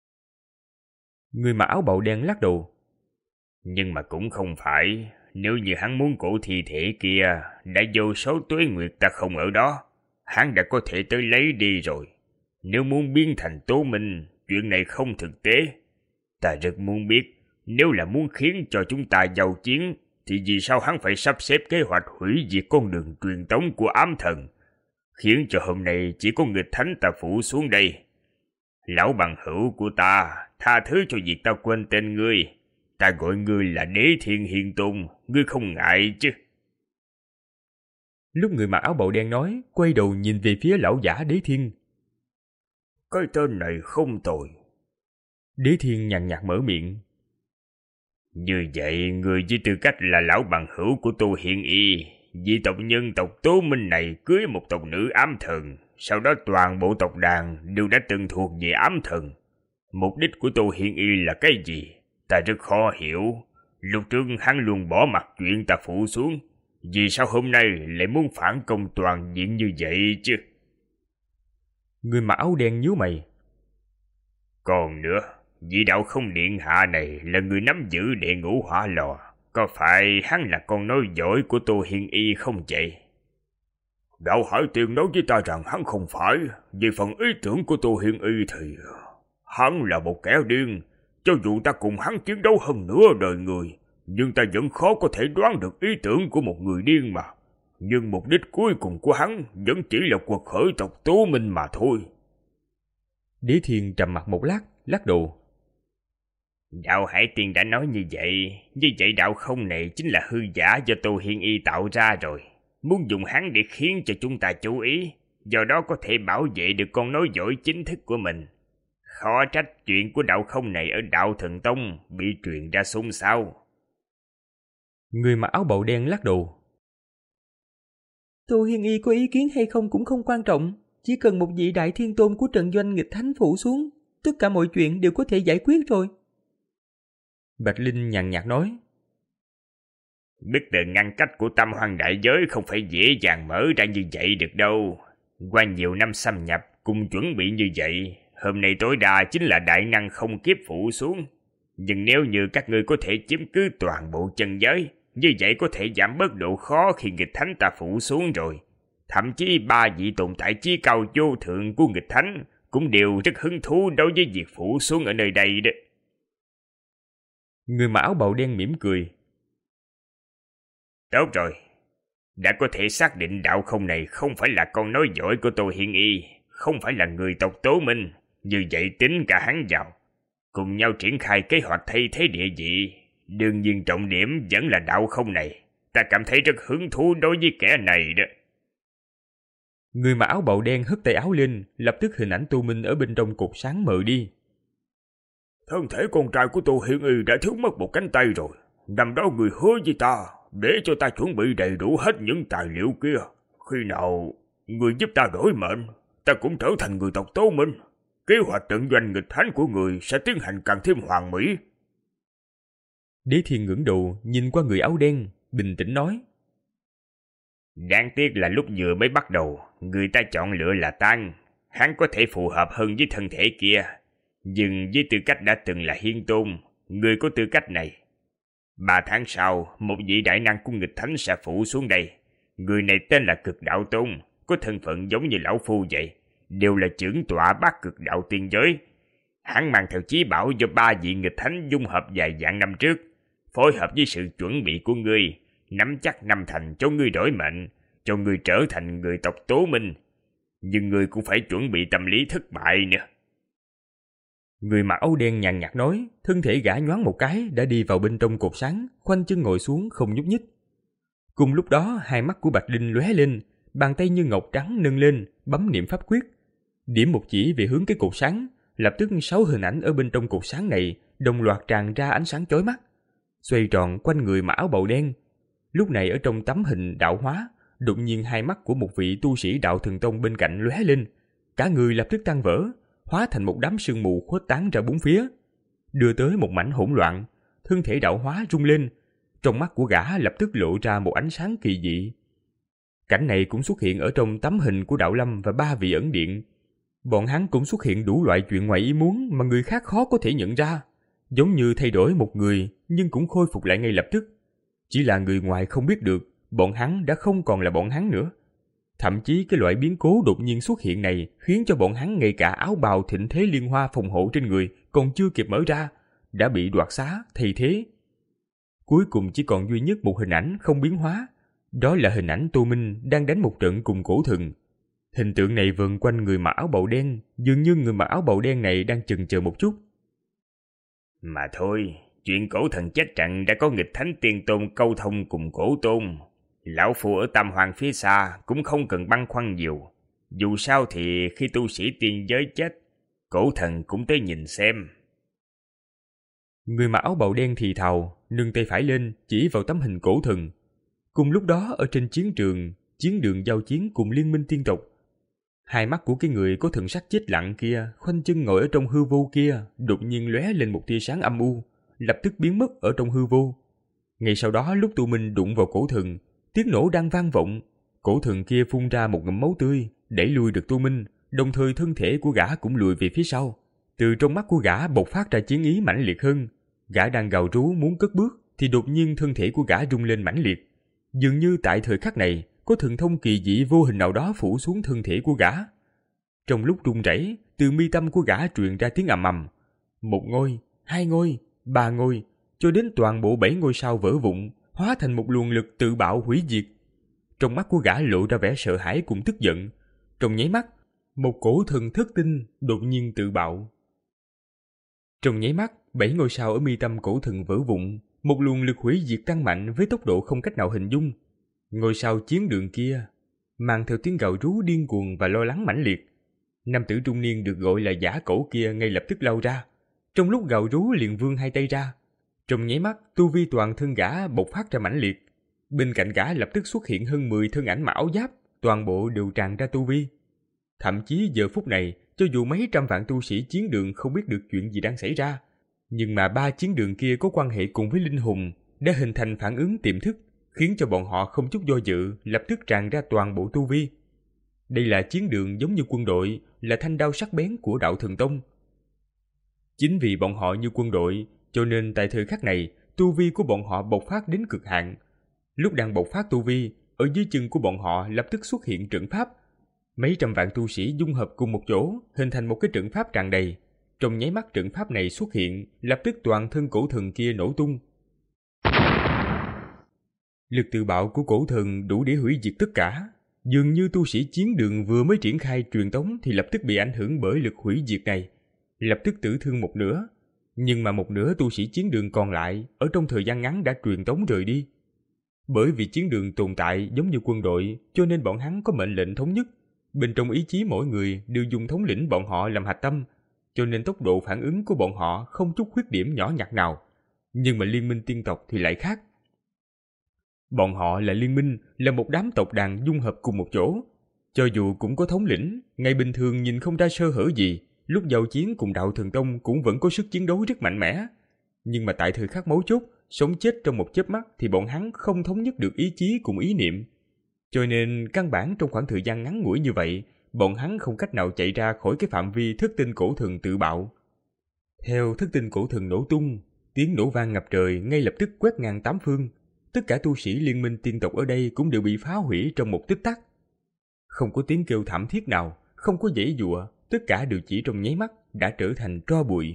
Người mặc áo bào đen lắc đầu. Nhưng mà cũng không phải. Nếu như hắn muốn cổ thi thể kia, đã vô số tuế nguyệt ta không ở đó, hắn đã có thể tới lấy đi rồi. Nếu muốn biến thành Tố Minh, chuyện này không thực tế. Ta rất muốn biết, nếu là muốn khiến cho chúng ta giao chiến, thì vì sao hắn phải sắp xếp kế hoạch hủy diệt con đường truyền tống của ám thần, khiến cho hôm nay chỉ có nghịch thánh ta phủ xuống đây. Lão bằng hữu của ta, tha thứ cho việc ta quên tên ngươi. Ta gọi ngươi là Đế Thiên Hiên Tôn, ngươi không ngại chứ? Lúc người mặc áo bào đen nói, quay đầu nhìn về phía lão giả Đế Thiên. Cái tên này không tồi. Đế Thiên nhàn nhạt mở miệng. Như vậy, người với tư cách là lão bằng hữu của Tô Hiên Y, vị tộc nhân tộc Tố Minh này cưới một tộc nữ ám thần, sau đó toàn bộ tộc đàn đều đã từng thuộc về ám thần. Mục đích của Tô Hiên Y là cái gì? Ta rất khó hiểu. Lúc trước hắn luôn bỏ mặc chuyện ta phủ xuống, vì sao hôm nay lại muốn phản công toàn diện như vậy chứ? Người mặc áo đen nhíu mày. Còn nữa, vị đạo không điện hạ này là người nắm giữ đệ ngũ hỏa lò. Có phải hắn là con nối dõi của Tô Hiên Y không vậy? Đạo Hải Tiên nói với ta rằng hắn không phải. Về phần ý tưởng của Tô Hiên Y thì hắn là một kẻ điên. Cho dù ta cùng hắn chiến đấu hơn nửa đời người, nhưng ta vẫn khó có thể đoán được ý tưởng của một người điên mà. Nhưng mục đích cuối cùng của hắn vẫn chỉ là quật khởi tộc Tố Minh mà thôi. Đế Thiên trầm mặt một lát, lắc đầu. Đạo Hải Tiên đã nói như vậy, như vậy đạo không này chính là hư giả do Tô Hiên Y tạo ra rồi. Muốn dùng hắn để khiến cho chúng ta chú ý, do đó có thể bảo vệ được con nối dõi chính thức của mình. Khó trách chuyện của đạo không này ở Đạo Thần Tông bị truyền ra xôn xao. Người mặc áo bào đen lắc đầu. Tô Hiên Y có ý kiến hay không cũng không quan trọng. Chỉ cần một vị đại thiên tôn của trận doanh nghịch thánh phủ xuống, tất cả mọi chuyện đều có thể giải quyết rồi. Bạch Linh nhàn nhạt nói. Bức tường ngăn cách của Tam Hoang đại giới không phải dễ dàng mở ra như vậy được đâu. Qua nhiều năm xâm nhập cùng chuẩn bị như vậy, hôm nay tối đa chính là đại năng không kiếp phủ xuống. Nhưng nếu như các ngươi có thể chiếm cứ toàn bộ chân giới, như vậy có thể giảm bớt độ khó khi nghịch thánh ta phủ xuống rồi. Thậm chí ba vị tồn tại chí cao vô thượng của nghịch thánh cũng đều rất hứng thú đối với việc phủ xuống ở nơi đây đó. Người mặc áo bào đen mỉm cười. Tốt rồi, đã có thể xác định đạo không này không phải là con nối dõi của Tô Hiên Y, không phải là người tộc Tố Minh. Như vậy tính cả hắn vào, cùng nhau triển khai kế hoạch thay thế địa vị. Đương nhiên trọng điểm vẫn là đạo không này. Ta cảm thấy rất hứng thú đối với kẻ này đó. Người mặc áo bào đen hất tay áo lên, lập tức hình ảnh Tô Minh ở bên trong cột sáng mờ đi. Thân thể con trai của Tô Hiên Y đã thiếu mất một cánh tay rồi. Năm đó người hứa với ta để cho ta chuẩn bị đầy đủ hết những tài liệu kia. Khi nào người giúp ta đổi mệnh, ta cũng trở thành người tộc Tô Minh. Kế hoạch trận doanh nghịch thánh của người sẽ tiến hành càng thêm hoàn mỹ. Đế Thiên ngẩng đầu nhìn qua người áo đen, bình tĩnh nói. Đáng tiếc là lúc vừa mới bắt đầu, người ta chọn lựa là Tăng. Hắn có thể phù hợp hơn với thân thể kia. Nhưng với tư cách đã từng là Hiên Tôn, người có tư cách này. Ba tháng sau, một vị đại năng của nghịch thánh sẽ phủ xuống đây. Người này tên là Cực Đạo Tôn, có thân phận giống như lão phu vậy. Đều là trưởng tọa bát cực đạo tiên giới. Hắn mang theo chí bảo do ba vị nghịch thánh dung hợp vài vạn năm trước. Phối hợp với sự chuẩn bị của ngươi, nắm chắc năm thành cho ngươi đổi mệnh, cho ngươi trở thành người tộc Tố Minh. Nhưng ngươi cũng phải chuẩn bị tâm lý thất bại nữa. Người mặc áo đen nhàn nhạt nói, thân thể gã nhoáng một cái đã đi vào bên trong cột sáng, khoanh chân ngồi xuống không nhúc nhích. Cùng lúc đó, hai mắt của Bạch Linh lóe lên, bàn tay như ngọc trắng nâng lên, bấm niệm pháp quyết. Điểm một chỉ về hướng cái cột sáng, lập tức sáu hình ảnh ở bên trong cột sáng này đồng loạt tràn ra ánh sáng chói mắt, xoay tròn quanh người mặc áo bào đen. Lúc này ở trong tấm hình đạo hóa, đột nhiên hai mắt của một vị tu sĩ đạo thần tông bên cạnh lóe lên, cả người lập tức tan vỡ, hóa thành một đám sương mù khuếch tán ra bốn phía, đưa tới một mảnh hỗn loạn. Thân thể đạo hóa rung lên, trong mắt của gã lập tức lộ ra một ánh sáng kỳ dị. Cảnh này cũng xuất hiện ở trong tấm hình của Đạo Lâm và ba vị ẩn điện. Bọn hắn cũng xuất hiện đủ loại chuyện ngoài ý muốn mà người khác khó có thể nhận ra, giống như thay đổi một người nhưng cũng khôi phục lại ngay lập tức. Chỉ là người ngoài không biết được, bọn hắn đã không còn là bọn hắn nữa. Thậm chí cái loại biến cố đột nhiên xuất hiện này khiến cho bọn hắn ngay cả áo bào thịnh thế liên hoa phòng hộ trên người còn chưa kịp mở ra, đã bị đoạt xá, thay thế. Cuối cùng chỉ còn duy nhất một hình ảnh không biến hóa, đó là hình ảnh Tô Minh đang đánh một trận cùng Cổ Thần. Hình tượng này vần quanh người mặc áo bào đen, dường như người mặc áo bào đen này đang chần chờ một chút. Mà thôi, chuyện Cổ Thần chết trận đã có nghịch thánh tiên tôn câu thông cùng Cổ Tôn. Lão phu ở Tam Hoàng phía xa cũng không cần băn khoăn nhiều. Dù sao thì khi tu sĩ tiên giới chết, Cổ Thần cũng tới nhìn xem. Người mặc áo bào đen thì thào, nâng tay phải lên chỉ vào tấm hình Cổ Thần. Cùng lúc đó ở trên chiến trường, chiến đường giao chiến cùng liên minh tiên tộc, hai mắt của cái người có thần sắc chết lặng kia, khoanh chân ngồi ở trong hư vô kia, đột nhiên lóe lên một tia sáng âm u, lập tức biến mất ở trong hư vô. Ngay sau đó, lúc Tô Minh đụng vào Cổ Thần, tiếng nổ đang vang vọng, Cổ Thần kia phun ra một ngụm máu tươi, đẩy lui được Tô Minh, đồng thời thân thể của gã cũng lùi về phía sau. Từ trong mắt của gã bộc phát ra chiến ý mãnh liệt hơn. Gã đang gào rú muốn cất bước, thì đột nhiên thân thể của gã rung lên mãnh liệt. Dường như tại thời khắc này, có thần thông kỳ dị vô hình nào đó phủ xuống thân thể của gã. Trong lúc run rẩy, từ mi tâm của gã truyền ra tiếng ầm ầm. Một ngôi, hai ngôi, ba ngôi, cho đến toàn bộ bảy ngôi sao vỡ vụn, hóa thành một luồng lực tự bạo hủy diệt. Trong mắt của gã lộ ra vẻ sợ hãi cùng tức giận. Trong nháy mắt, một cổ thần thất tinh đột nhiên tự bạo. Trong nháy mắt, bảy ngôi sao ở mi tâm cổ thần vỡ vụn, một luồng lực hủy diệt tăng mạnh với tốc độ không cách nào hình dung. Ngôi sao chiến đường kia mang theo tiếng gào rú điên cuồng và lo lắng mãnh liệt. Nam tử trung niên được gọi là giả cổ kia ngay lập tức lao ra. Trong lúc gào rú liền vươn hai tay ra. Trong nháy mắt, tu vi toàn thân gã bộc phát ra mãnh liệt. Bên cạnh gã lập tức xuất hiện hơn mười thân ảnh mặc áo giáp, toàn bộ đều tràn ra tu vi. Thậm chí giờ phút này, cho dù mấy trăm vạn tu sĩ chiến đường không biết được chuyện gì đang xảy ra, nhưng mà ba chiến đường kia có quan hệ cùng với linh hồn, đã hình thành phản ứng tiềm thức, khiến cho bọn họ không chút do dự, lập tức tràn ra toàn bộ tu vi. Đây là chiến đường giống như quân đội, là thanh đao sắc bén của đạo thần tông. Chính vì bọn họ như quân đội, cho nên tại thời khắc này, tu vi của bọn họ bộc phát đến cực hạn. Lúc đang bộc phát tu vi, ở dưới chân của bọn họ lập tức xuất hiện trận pháp. Mấy trăm vạn tu sĩ dung hợp cùng một chỗ, hình thành một cái trận pháp tràn đầy. Trong nháy mắt trận pháp này xuất hiện, lập tức toàn thân cổ thần kia nổ tung. Lực tự bạo của cổ thần đủ để hủy diệt tất cả. Dường như tu sĩ chiến đường vừa mới triển khai truyền tống thì lập tức bị ảnh hưởng bởi lực hủy diệt này, lập tức tử thương một nửa. Nhưng mà một nửa tu sĩ chiến đường còn lại ở trong thời gian ngắn đã truyền tống rời đi. Bởi vì chiến đường tồn tại giống như quân đội, cho nên bọn hắn có mệnh lệnh thống nhất, Bên trong ý chí mỗi người đều dùng thống lĩnh bọn họ làm hạch tâm, cho nên tốc độ phản ứng của bọn họ không chút khuyết điểm nhỏ nhặt nào. Nhưng mà liên minh tiên tộc thì lại khác. Bọn họ là liên minh, là một đám tộc đàn dung hợp cùng một chỗ. Cho dù cũng có thống lĩnh, ngày bình thường nhìn không ra sơ hở gì, lúc giao chiến cùng đạo Thần Tông cũng vẫn có sức chiến đấu rất mạnh mẽ. Nhưng mà tại thời khắc mấu chốt, sống chết trong một chớp mắt thì bọn hắn không thống nhất được ý chí cùng ý niệm. Cho nên căn bản trong khoảng thời gian ngắn ngủi như vậy, bọn hắn không cách nào chạy ra khỏi cái phạm vi thức tinh cổ thần tự bạo. Theo thức tinh cổ thần nổ tung, tiếng nổ vang ngập trời ngay lập tức quét ngang tám phương. Tất cả tu sĩ liên minh tiên tộc ở đây cũng đều bị phá hủy trong một tích tắc. Không có tiếng kêu thảm thiết nào, không có giãy giụa, tất cả đều chỉ trong nháy mắt đã trở thành tro bụi.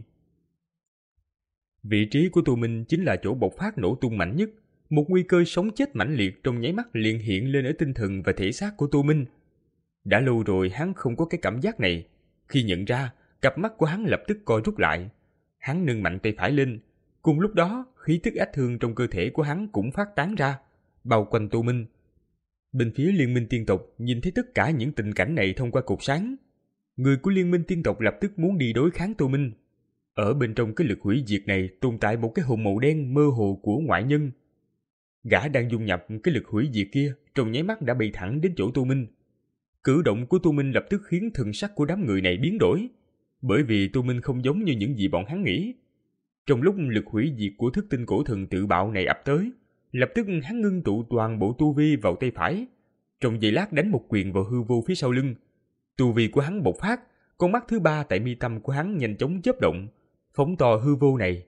Vị trí của Tô Minh chính là chỗ bộc phát nổ tung mạnh nhất. Một nguy cơ sống chết mãnh liệt trong nháy mắt liền hiện lên ở tinh thần và thể xác của Tô Minh. Đã lâu rồi hắn không có cái cảm giác này. Khi nhận ra, cặp mắt của hắn lập tức co rút lại. Hắn nâng mạnh tay phải lên. Cùng lúc đó, khí tức ách thương trong cơ thể của hắn cũng phát tán ra, bao quanh Tô Minh. Bên phía liên minh tiên tộc nhìn thấy tất cả những tình cảnh này thông qua cột sáng. Người của liên minh tiên tộc lập tức muốn đi đối kháng Tô Minh. Ở bên trong cái lực hủy diệt này tồn tại một cái hồn màu đen mơ hồ của ngoại nhân. Gã đang dung nhập cái lực hủy diệt kia trong nháy mắt đã bay thẳng đến chỗ Tô Minh. Cử động của Tô Minh lập tức khiến thần sắc của đám người này biến đổi, bởi vì Tô Minh không giống như những gì bọn hắn nghĩ. Trong lúc lực hủy diệt của thức tinh cổ thần tự bạo này ập tới, lập tức hắn ngưng tụ toàn bộ tu vi vào tay phải, trong giây lát đánh một quyền vào hư vô phía sau lưng. Tu vi của hắn bộc phát, con mắt thứ ba tại mi tâm của hắn nhanh chóng chớp động, phóng to hư vô này.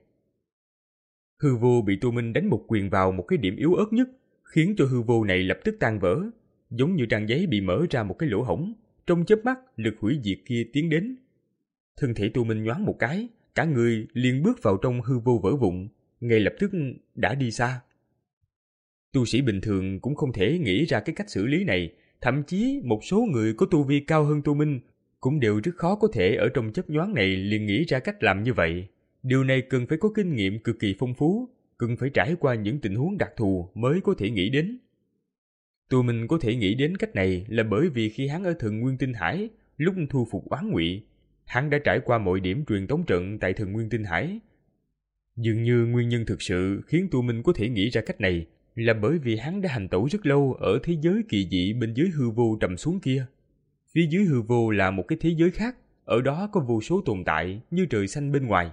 Hư vô bị Tô Minh đánh một quyền vào một cái điểm yếu ớt nhất, khiến cho hư vô này lập tức tan vỡ, giống như trang giấy bị mở ra một cái lỗ hổng. Trong chớp mắt, lực hủy diệt kia tiến đến. Thân thể Tô Minh nhoáng một cái, cả người liền bước vào trong hư vô vỡ vụn, ngay lập tức đã đi xa. Tu sĩ bình thường cũng không thể nghĩ ra cái cách xử lý này, thậm chí một số người có tu vi cao hơn Tô Minh cũng đều rất khó có thể ở trong chớp nhoáng này liền nghĩ ra cách làm như vậy. Điều này cần phải có kinh nghiệm cực kỳ phong phú, cần phải trải qua những tình huống đặc thù mới có thể nghĩ đến. Tô Minh có thể nghĩ đến cách này là bởi vì khi hắn ở Thần Nguyên Tinh Hải, lúc thu phục Oán Ngụy, hắn đã trải qua mọi điểm truyền tống trận tại Thần Nguyên Tinh Hải. Dường như nguyên nhân thực sự khiến Tô Minh có thể nghĩ ra cách này là bởi vì hắn đã hành tẩu rất lâu ở thế giới kỳ dị bên dưới hư vô trầm xuống kia. Phía dưới hư vô là một cái thế giới khác, ở đó có vô số tồn tại như trời xanh bên ngoài.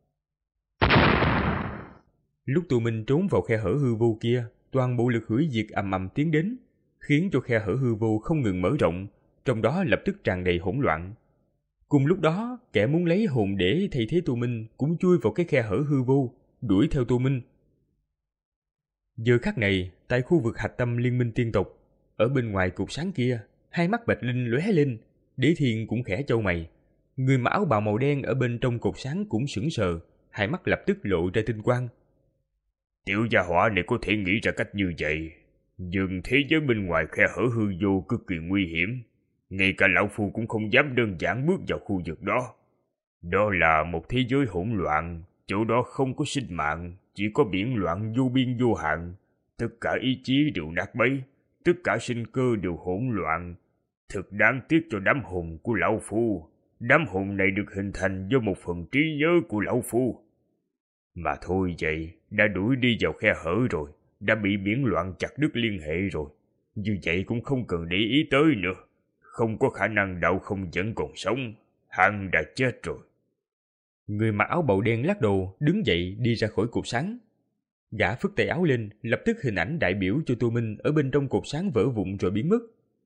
Lúc Tô Minh trốn vào khe hở hư vô kia, toàn bộ lực hủy diệt ầm ầm tiến đến, khiến cho khe hở hư vô không ngừng mở rộng, trong đó lập tức tràn đầy hỗn loạn. Cùng lúc đó, kẻ muốn lấy hồn để thay thế Tô Minh cũng chui vào cái khe hở hư vô, đuổi theo Tô Minh. Giờ khắc này, tại khu vực hạch tâm liên minh tiên tộc, ở bên ngoài cột sáng kia, hai mắt Bạch Linh lóe lên, Đế Thiên cũng khẽ chau mày. Người mặc áo bào màu đen ở bên trong cột sáng cũng sững sờ, hai mắt lập tức lộ ra tinh quang. Tiểu gia hỏa này có thể nghĩ ra cách như vậy, nhưng thế giới bên ngoài khe hở hư vô cực kỳ nguy hiểm, ngay cả lão phu cũng không dám đơn giản bước vào khu vực đó. Đó là một thế giới hỗn loạn, chỗ đó không có sinh mạng, chỉ có biển loạn vô biên vô hạn, tất cả ý chí đều nát bấy, tất cả sinh cơ đều hỗn loạn. Thật đáng tiếc cho đám hồn của lão phu, đám hồn này được hình thành do một phần trí nhớ của lão phu. Mà thôi vậy, đã đuổi đi vào khe hở rồi, đã bị biển loạn chặt đứt liên hệ rồi, như vậy cũng không cần để ý tới nữa. Không có khả năng đạo không vẫn còn sống, hắn đã chết rồi. Người mặc áo bào đen lắc đầu, đứng dậy đi ra khỏi cột sáng. Gã phất tay áo lên, lập tức hình ảnh đại biểu cho Tô Minh ở bên trong cột sáng vỡ vụn rồi biến mất.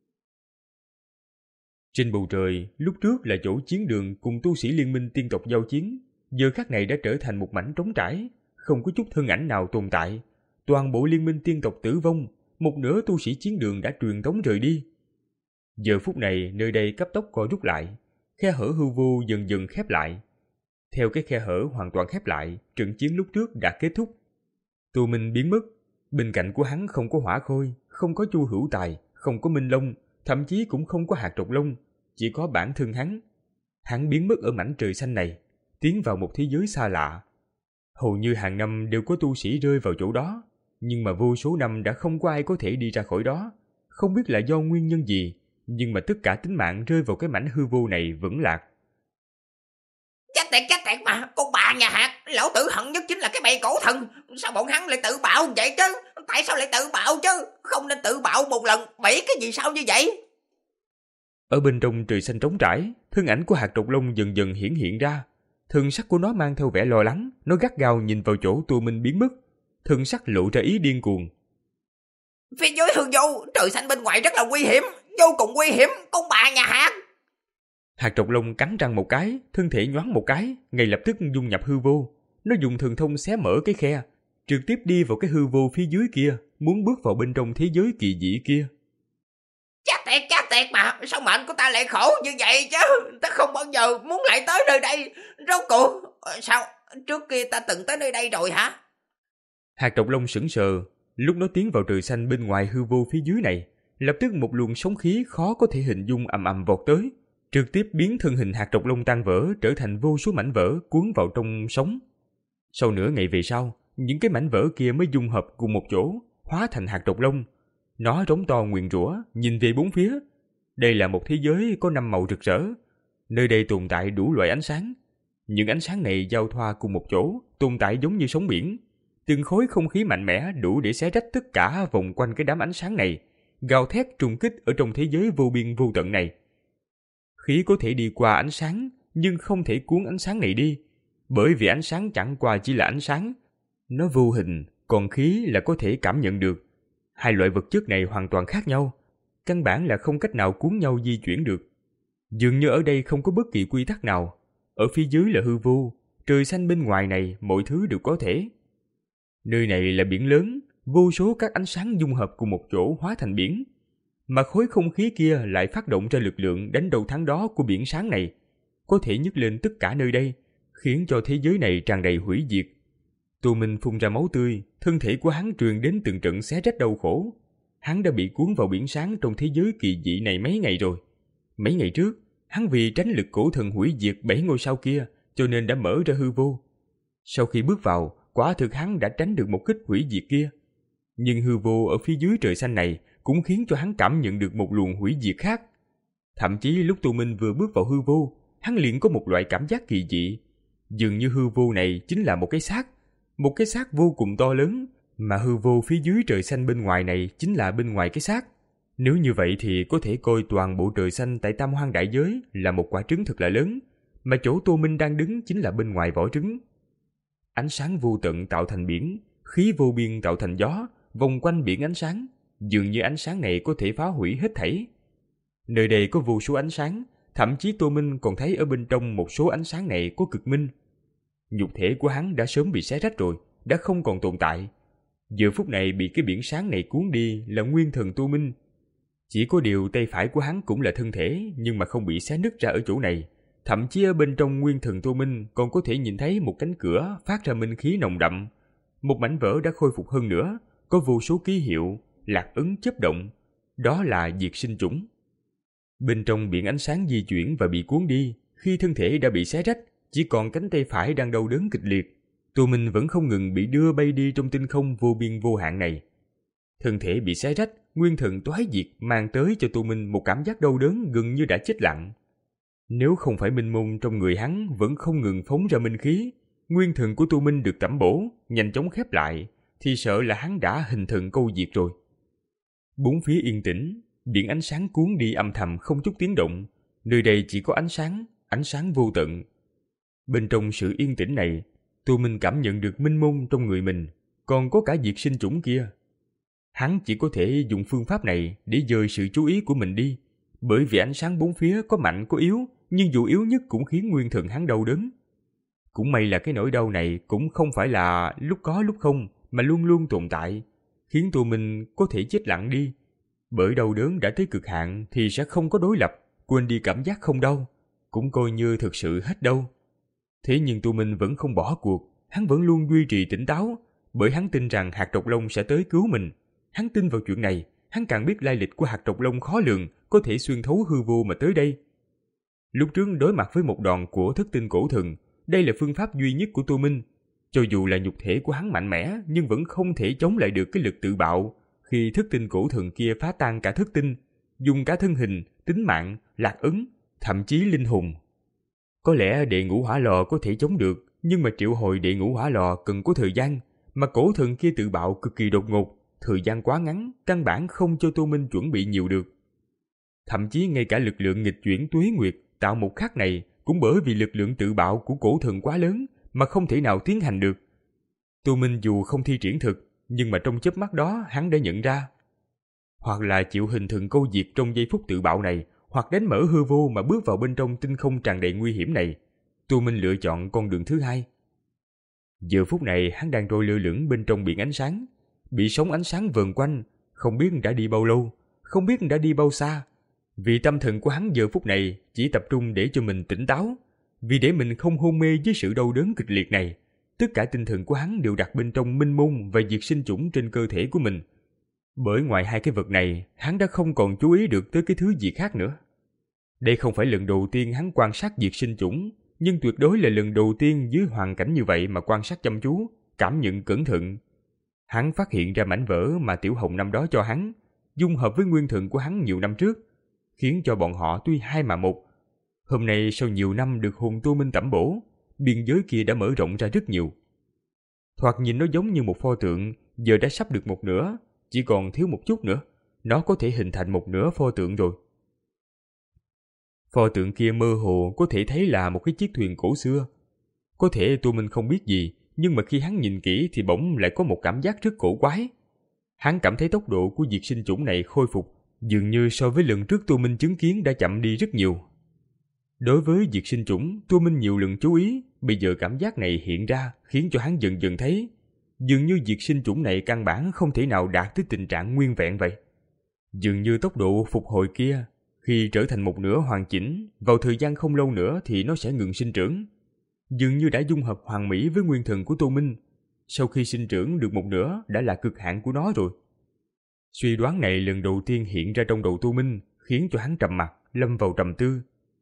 Trên bầu trời, lúc trước là chỗ chiến đường cùng tu sĩ liên minh tiên tộc giao chiến, giờ khắc này đã trở thành một mảnh trống trải, không có chút thân ảnh nào tồn tại. Toàn bộ liên minh tiên tộc tử vong, một nửa tu sĩ chiến đường đã truyền tống rời đi. Giờ phút này, nơi đây cấp tốc co rút lại, khe hở hư vô dần dần khép lại. Theo cái khe hở hoàn toàn khép lại, trận chiến lúc trước đã kết thúc. Tô Minh biến mất, bên cạnh của hắn không có Hỏa Khôi, không có Chu Hữu Tài, không có Minh Long, thậm chí cũng không có Hạt Trọc Long, chỉ có bản thân hắn. Hắn biến mất ở mảnh trời xanh này, tiến vào một thế giới xa lạ. Hầu như hàng năm đều có tu sĩ rơi vào chỗ đó, nhưng mà vô số năm đã không có ai có thể đi ra khỏi đó. Không biết là do nguyên nhân gì, nhưng mà tất cả tính mạng rơi vào cái mảnh hư vô này vẫn lạc. Chết tiệt, chết tiệt mà, con bà nhà hạt, lão tử hận nhất chính là cái bầy cổ thần. Sao bọn hắn lại tự bạo vậy chứ? Tại sao lại tự bạo chứ? Không nên tự bạo một lần, bị cái gì sao như vậy? Ở bên trong trời xanh trống trải, thân ảnh của hạt độc long dần dần hiển hiện ra. Thần sắc của nó mang theo vẻ lo lắng, nó gắt gao nhìn vào chỗ Tô Minh biến mất. Thần sắc lộ ra ý điên cuồng. Phía dưới hư vô, trời xanh bên ngoài rất là nguy hiểm, vô cùng nguy hiểm, con bà nhà hạt. Hạt độc long cắn răng một cái, thân thể nhoáng một cái, ngay lập tức dung nhập hư vô. Nó dùng thần thông xé mở cái khe, trực tiếp đi vào cái hư vô phía dưới kia, muốn bước vào bên trong thế giới kỳ dị kia. Chết tiệt, chết tiệt mà, sao mệnh của ta lại khổ như vậy chứ? Ta không bao giờ muốn lại tới nơi đây. Rốt cuộc, sao, trước kia ta từng tới nơi đây rồi hả? Hạt độc long sững sờ, lúc nó tiến vào trời xanh bên ngoài hư vô phía dưới này, lập tức một luồng sóng khí khó có thể hình dung ầm ầm vọt tới, trực tiếp biến thân hình hạt độc long tan vỡ trở thành vô số mảnh vỡ cuốn vào trong sóng. Sau nửa ngày về sau, những cái mảnh vỡ kia mới dung hợp cùng một chỗ, hóa thành hạt độc long. Nó rống to nguyền rủa, nhìn về bốn phía. Đây là một thế giới có năm màu rực rỡ. Nơi đây tồn tại đủ loại ánh sáng. Những ánh sáng này giao thoa cùng một chỗ, tồn tại giống như sóng biển. Từng khối không khí mạnh mẽ đủ để xé rách tất cả vòng quanh cái đám ánh sáng này, gào thét trùng kích ở trong thế giới vô biên vô tận này. Khí có thể đi qua ánh sáng, nhưng không thể cuốn ánh sáng này đi, bởi vì ánh sáng chẳng qua chỉ là ánh sáng. Nó vô hình, còn khí là có thể cảm nhận được. Hai loại vật chất này hoàn toàn khác nhau, căn bản là không cách nào cuốn nhau di chuyển được. Dường như ở đây không có bất kỳ quy tắc nào. Ở phía dưới là hư vô, trời xanh bên ngoài này mọi thứ đều có thể. Nơi này là biển lớn, vô số các ánh sáng dung hợp cùng một chỗ hóa thành biển. Mà khối không khí kia lại phát động ra lực lượng đánh đầu thắng đó của biển sáng này, có thể nhấc lên tất cả nơi đây, khiến cho thế giới này tràn đầy hủy diệt. Tô Minh phun ra máu tươi, thân thể của hắn truyền đến từng trận xé rách đau khổ. Hắn đã bị cuốn vào biển sáng trong thế giới kỳ dị này mấy ngày rồi. Mấy ngày trước, hắn vì tránh lực cổ thần hủy diệt bảy ngôi sao kia, cho nên đã mở ra hư vô. Sau khi bước vào, quả thực hắn đã tránh được một kích hủy diệt kia. Nhưng hư vô ở phía dưới trời xanh này cũng khiến cho hắn cảm nhận được một luồng hủy diệt khác. Thậm chí lúc Tô Minh vừa bước vào hư vô, hắn liền có một loại cảm giác kỳ dị. Dường như hư vô này chính là một cái xác, một cái xác vô cùng to lớn, mà hư vô phía dưới trời xanh bên ngoài này chính là bên ngoài cái xác. Nếu như vậy thì có thể coi toàn bộ trời xanh tại Tam Hoang Đại Giới là một quả trứng thật là lớn, mà chỗ Tô Minh đang đứng chính là bên ngoài vỏ trứng. Ánh sáng vô tận tạo thành biển, khí vô biên tạo thành gió, vòng quanh biển ánh sáng, dường như ánh sáng này có thể phá hủy hết thảy. Nơi đây có vô số ánh sáng, thậm chí Tô Minh còn thấy ở bên trong một số ánh sáng này có cực minh. Nhục thể của hắn đã sớm bị xé rách rồi, đã không còn tồn tại. Giờ phút này bị cái biển sáng này cuốn đi là nguyên thần Tô Minh. Chỉ có điều tay phải của hắn cũng là thân thể, nhưng mà không bị xé nứt ra ở chỗ này. Thậm chí ở bên trong nguyên thần Tô Minh còn có thể nhìn thấy một cánh cửa phát ra minh khí nồng đậm. Một mảnh vỡ đã khôi phục hơn nữa, có vô số ký hiệu, lạc ấn chớp động. Đó là diệt sinh chủng. Bên trong biển ánh sáng di chuyển và bị cuốn đi, khi thân thể đã bị xé rách, chỉ còn cánh tay phải đang đau đớn kịch liệt. Tô Minh vẫn không ngừng bị đưa bay đi trong tinh không vô biên vô hạn này. Thân thể bị xé rách, nguyên thần toái diệt mang tới cho Tô Minh một cảm giác đau đớn gần như đã chết lặng. Nếu không phải minh môn trong người hắn vẫn không ngừng phóng ra minh khí, nguyên thần của Tô Minh được tẩm bổ, nhanh chóng khép lại, thì sợ là hắn đã hình thần câu diệt rồi. Bốn phía yên tĩnh, biển ánh sáng cuốn đi âm thầm không chút tiếng động. Nơi đây chỉ có ánh sáng, ánh sáng vô tận. Bên trong sự yên tĩnh này, Tô Minh cảm nhận được minh mông trong người mình, còn có cả diệt sinh chủng kia. Hắn chỉ có thể dùng phương pháp này để dời sự chú ý của mình đi, bởi vì ánh sáng bốn phía có mạnh có yếu, nhưng dù yếu nhất cũng khiến nguyên thần hắn đau đớn. Cũng may là cái nỗi đau này cũng không phải là lúc có lúc không, mà luôn luôn tồn tại, khiến Tô Minh có thể chết lặng đi. Bởi đau đớn đã tới cực hạn thì sẽ không có đối lập, quên đi cảm giác không đau, cũng coi như thực sự hết đau. Thế nhưng Tô Minh vẫn không bỏ cuộc, hắn vẫn luôn duy trì tỉnh táo, bởi hắn tin rằng hạt độc long sẽ tới cứu mình. Hắn tin vào chuyện này, hắn càng biết lai lịch của hạt độc long khó lường, có thể xuyên thấu hư vô mà tới đây. Lúc trước đối mặt với một đòn của thất tinh cổ thần, đây là phương pháp duy nhất của Tô Minh. Cho dù là nhục thể của hắn mạnh mẽ, nhưng vẫn không thể chống lại được cái lực tự bạo. Khi thất tinh cổ thần kia phá tan cả thất tinh, dùng cả thân hình, tính mạng, lạc ấn, thậm chí linh hồn. Có lẽ đệ ngũ hỏa lò có thể chống được, nhưng mà triệu hồi đệ ngũ hỏa lò cần có thời gian, mà cổ thần kia tự bạo cực kỳ đột ngột, thời gian quá ngắn, căn bản không cho Tô Minh chuẩn bị nhiều được. Thậm chí ngay cả lực lượng nghịch chuyển tuế nguyệt tạo một khắc này cũng bởi vì lực lượng tự bạo của cổ thần quá lớn mà không thể nào tiến hành được. Tô Minh dù không thi triển thực, nhưng mà trong chớp mắt đó hắn đã nhận ra. Hoặc là chịu hình thần câu diệt trong giây phút tự bạo này, hoặc đánh mở hư vô mà bước vào bên trong tinh không tràn đầy nguy hiểm này. Tô Minh lựa chọn con đường thứ hai. Giờ phút này hắn đang trôi lơ lửng bên trong biển ánh sáng, bị sóng ánh sáng vờn quanh, không biết đã đi bao lâu, không biết đã đi bao xa. Vì tâm thần của hắn giờ phút này chỉ tập trung để cho mình tỉnh táo, vì để mình không hôn mê với sự đau đớn kịch liệt này. Tất cả tinh thần của hắn đều đặt bên trong minh mông và diệt sinh chủng trên cơ thể của mình. Bởi ngoài hai cái vật này, hắn đã không còn chú ý được tới cái thứ gì khác nữa. Đây không phải lần đầu tiên hắn quan sát diệt sinh chủng, nhưng tuyệt đối là lần đầu tiên dưới hoàn cảnh như vậy mà quan sát chăm chú, cảm nhận cẩn thận. Hắn phát hiện ra mảnh vỡ mà Tiểu Hồng năm đó cho hắn, dung hợp với nguyên thần của hắn nhiều năm trước, khiến cho bọn họ tuy hai mà một. Hôm nay sau nhiều năm được hồn Tô Minh tẩm bổ, biên giới kia đã mở rộng ra rất nhiều. Thoạt nhìn nó giống như một pho tượng, giờ đã sắp được một nửa, chỉ còn thiếu một chút nữa, nó có thể hình thành một nửa pho tượng rồi. Pho tượng kia mơ hồ có thể thấy là một cái chiếc thuyền cổ xưa. Có thể Tô Minh không biết gì, nhưng mà khi hắn nhìn kỹ thì bỗng lại có một cảm giác rất cổ quái. Hắn cảm thấy tốc độ của diệt sinh chủng này khôi phục, dường như so với lần trước Tô Minh chứng kiến đã chậm đi rất nhiều. Đối với diệt sinh chủng, Tô Minh nhiều lần chú ý, bây giờ cảm giác này hiện ra khiến cho hắn dần dần thấy, dường như diệt sinh chủng này căn bản không thể nào đạt tới tình trạng nguyên vẹn vậy. Dường như tốc độ phục hồi kia, khi trở thành một nửa hoàn chỉnh, vào thời gian không lâu nữa thì nó sẽ ngừng sinh trưởng. Dường như đã dung hợp hoàn mỹ với nguyên thần của Tô Minh, sau khi sinh trưởng được một nửa đã là cực hạn của nó rồi. Suy đoán này lần đầu tiên hiện ra trong đầu Tô Minh, khiến cho hắn trầm mặc, lâm vào trầm tư.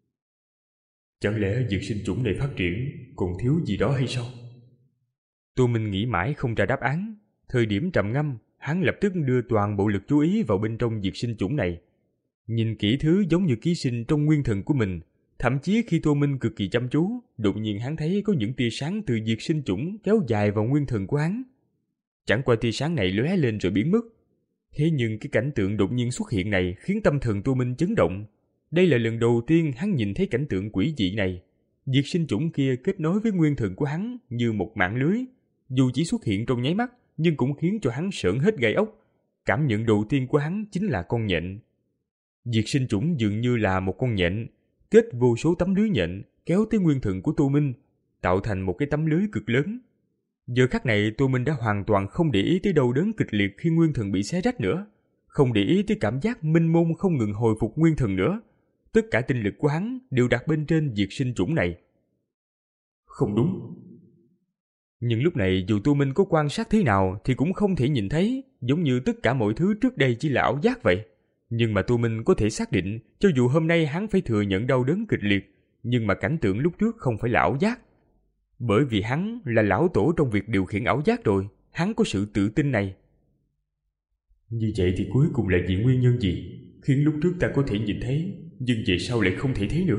Chẳng lẽ diệt sinh chủng này phát triển còn thiếu gì đó hay sao? Tô Minh nghĩ mãi không ra đáp án. Thời điểm trầm ngâm, hắn lập tức đưa toàn bộ lực chú ý vào bên trong diệt sinh chủng này. Nhìn kỹ thứ giống như ký sinh trong nguyên thần của mình. Thậm chí khi Tô Minh cực kỳ chăm chú, đột nhiên hắn thấy có những tia sáng từ diệt sinh chủng kéo dài vào nguyên thần của hắn. Chẳng qua tia sáng này lóe lên rồi biến mất. Thế nhưng cái cảnh tượng đột nhiên xuất hiện này khiến tâm thần Tô Minh chấn động. Đây là lần đầu tiên hắn nhìn thấy cảnh tượng quỷ dị này. Diệt sinh chủng kia kết nối với nguyên thần của hắn như một mạng lưới. Dù chỉ xuất hiện trong nháy mắt, nhưng cũng khiến cho hắn sởn hết gai ốc. Cảm nhận đầu tiên của hắn chính là con nhện. Diệt sinh chủng dường như là một con nhện, kết vô số tấm lưới nhện kéo tới nguyên thần của Tô Minh, tạo thành một cái tấm lưới cực lớn. Giờ khắc này Tô Minh đã hoàn toàn không để ý tới đau đớn kịch liệt khi nguyên thần bị xé rách nữa, không để ý tới cảm giác minh mông không ngừng hồi phục nguyên thần nữa. Tất cả tinh lực của hắn đều đặt bên trên diệt sinh chủng này. Không đúng. Nhưng lúc này dù Tô Minh có quan sát thế nào thì cũng không thể nhìn thấy, giống như tất cả mọi thứ trước đây chỉ là ảo giác vậy. Nhưng mà Tô Minh có thể xác định, cho dù hôm nay hắn phải thừa nhận đau đớn kịch liệt, nhưng mà cảnh tượng lúc trước không phải là ảo giác. Bởi vì hắn là lão tổ trong việc điều khiển ảo giác rồi, hắn có sự tự tin này. Như vậy thì cuối cùng là vì nguyên nhân gì khiến lúc trước ta có thể nhìn thấy, nhưng về sau lại không thể thấy nữa?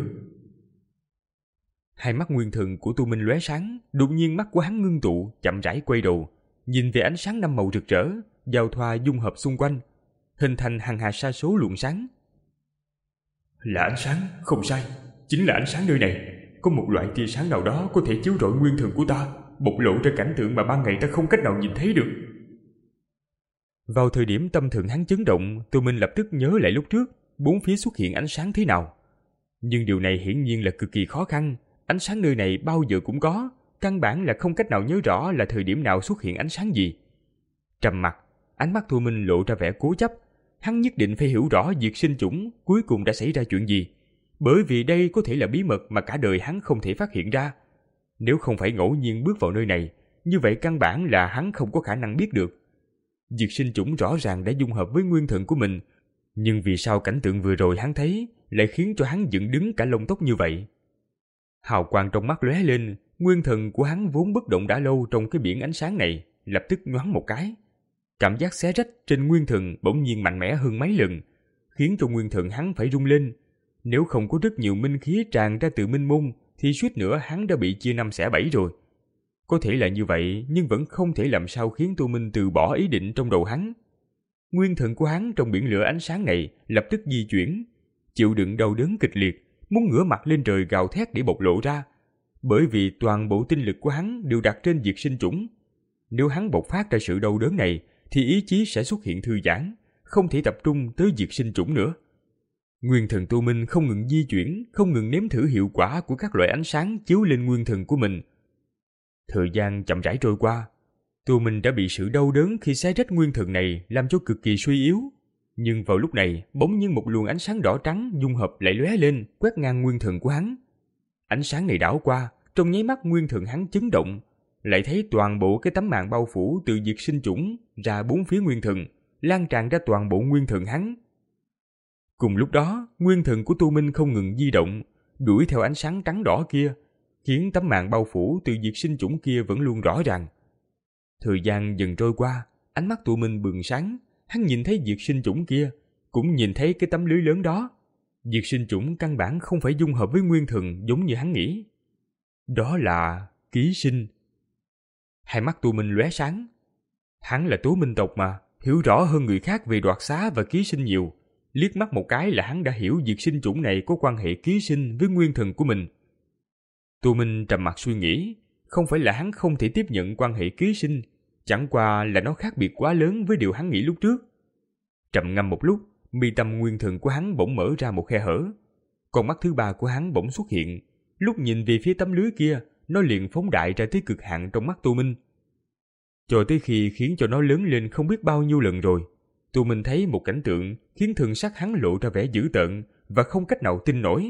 Hai mắt nguyên thần của Tô Minh lóe sáng, đột nhiên mắt của hắn ngưng tụ, chậm rãi quay đầu, nhìn về ánh sáng năm màu rực rỡ, giao thoa dung hợp xung quanh, hình thành hàng hà sa số luồng sáng. Là ánh sáng, không sai, chính là ánh sáng nơi này. Có một loại tia sáng nào đó có thể chiếu rọi nguyên thần của ta, bộc lộ ra cảnh tượng mà ban ngày ta không cách nào nhìn thấy được. Vào thời điểm tâm thần hắn chấn động, Tô Minh lập tức nhớ lại lúc trước, bốn phía xuất hiện ánh sáng thế nào. Nhưng điều này hiển nhiên là cực kỳ khó khăn, ánh sáng nơi này bao giờ cũng có, căn bản là không cách nào nhớ rõ là thời điểm nào xuất hiện ánh sáng gì. Trầm mặc, ánh mắt Tô Minh lộ ra vẻ cố chấp, hắn nhất định phải hiểu rõ diệt sinh chủng cuối cùng đã xảy ra chuyện gì, bởi vì đây có thể là bí mật mà cả đời hắn không thể phát hiện ra. Nếu không phải ngẫu nhiên bước vào nơi này, như vậy căn bản là hắn không có khả năng biết được. Diệt sinh chủng rõ ràng đã dung hợp với nguyên thần của mình, nhưng vì sao cảnh tượng vừa rồi hắn thấy lại khiến cho hắn dựng đứng cả lông tóc như vậy? Hào quang trong mắt lóe lên, nguyên thần của hắn vốn bất động đã lâu trong cái biển ánh sáng này, lập tức nhoáng một cái. Cảm giác xé rách trên nguyên thần bỗng nhiên mạnh mẽ hơn mấy lần, khiến cho nguyên thần hắn phải rung lên. Nếu không có rất nhiều minh khí tràn ra từ minh môn, thì suýt nữa hắn đã bị chia năm xẻ bảy rồi. Có thể là như vậy, nhưng vẫn không thể làm sao khiến Tô Minh từ bỏ ý định trong đầu hắn. Nguyên thần của hắn trong biển lửa ánh sáng này lập tức di chuyển, chịu đựng đau đớn kịch liệt, muốn ngửa mặt lên trời gào thét để bộc lộ ra. Bởi vì toàn bộ tinh lực của hắn đều đặt trên diệt sinh chủng. Nếu hắn bộc phát ra sự đau đớn này, thì ý chí sẽ xuất hiện thư giãn, không thể tập trung tới diệt sinh chủng nữa. Nguyên thần Tô Minh không ngừng di chuyển, không ngừng nếm thử hiệu quả của các loại ánh sáng chiếu lên nguyên thần của mình. Thời gian chậm rãi trôi qua, Tô Minh đã bị sự đau đớn khi xé rách nguyên thần này làm cho cực kỳ suy yếu. Nhưng vào lúc này, bỗng nhiên một luồng ánh sáng đỏ trắng dung hợp lại lóe lên, quét ngang nguyên thần của hắn. Ánh sáng này đảo qua, trong nháy mắt nguyên thần hắn chấn động, lại thấy toàn bộ cái tấm màn bao phủ từ diệt sinh chủng ra bốn phía nguyên thần, lan tràn ra toàn bộ nguyên thần hắn. Cùng lúc đó, nguyên thần của Tô Minh không ngừng di động, đuổi theo ánh sáng trắng đỏ kia, khiến tấm màn bao phủ từ diệt sinh chủng kia vẫn luôn rõ ràng. Thời gian dần trôi qua, ánh mắt Tô Minh bừng sáng, hắn nhìn thấy diệt sinh chủng kia, cũng nhìn thấy cái tấm lưới lớn đó. Diệt sinh chủng căn bản không phải dung hợp với nguyên thần giống như hắn nghĩ. Đó là ký sinh. Hai mắt Tô Minh lóe sáng. Hắn là Tố Minh tộc mà, hiểu rõ hơn người khác về đoạt xá và ký sinh nhiều. Liếc mắt một cái là hắn đã hiểu diệt sinh chủng này có quan hệ ký sinh với nguyên thần của mình. Tô Minh trầm mặc suy nghĩ, không phải là hắn không thể tiếp nhận quan hệ ký sinh, chẳng qua là nó khác biệt quá lớn với điều hắn nghĩ lúc trước. Trầm ngâm một lúc, mi tâm nguyên thần của hắn bỗng mở ra một khe hở. Con mắt thứ ba của hắn bỗng xuất hiện, lúc nhìn về phía tấm lưới kia, nó liền phóng đại ra tới cực hạn trong mắt Tô Minh. Cho tới khi khiến cho nó lớn lên không biết bao nhiêu lần rồi, Tô Minh thấy một cảnh tượng khiến thần sắc hắn lộ ra vẻ dữ tợn và không cách nào tin nổi.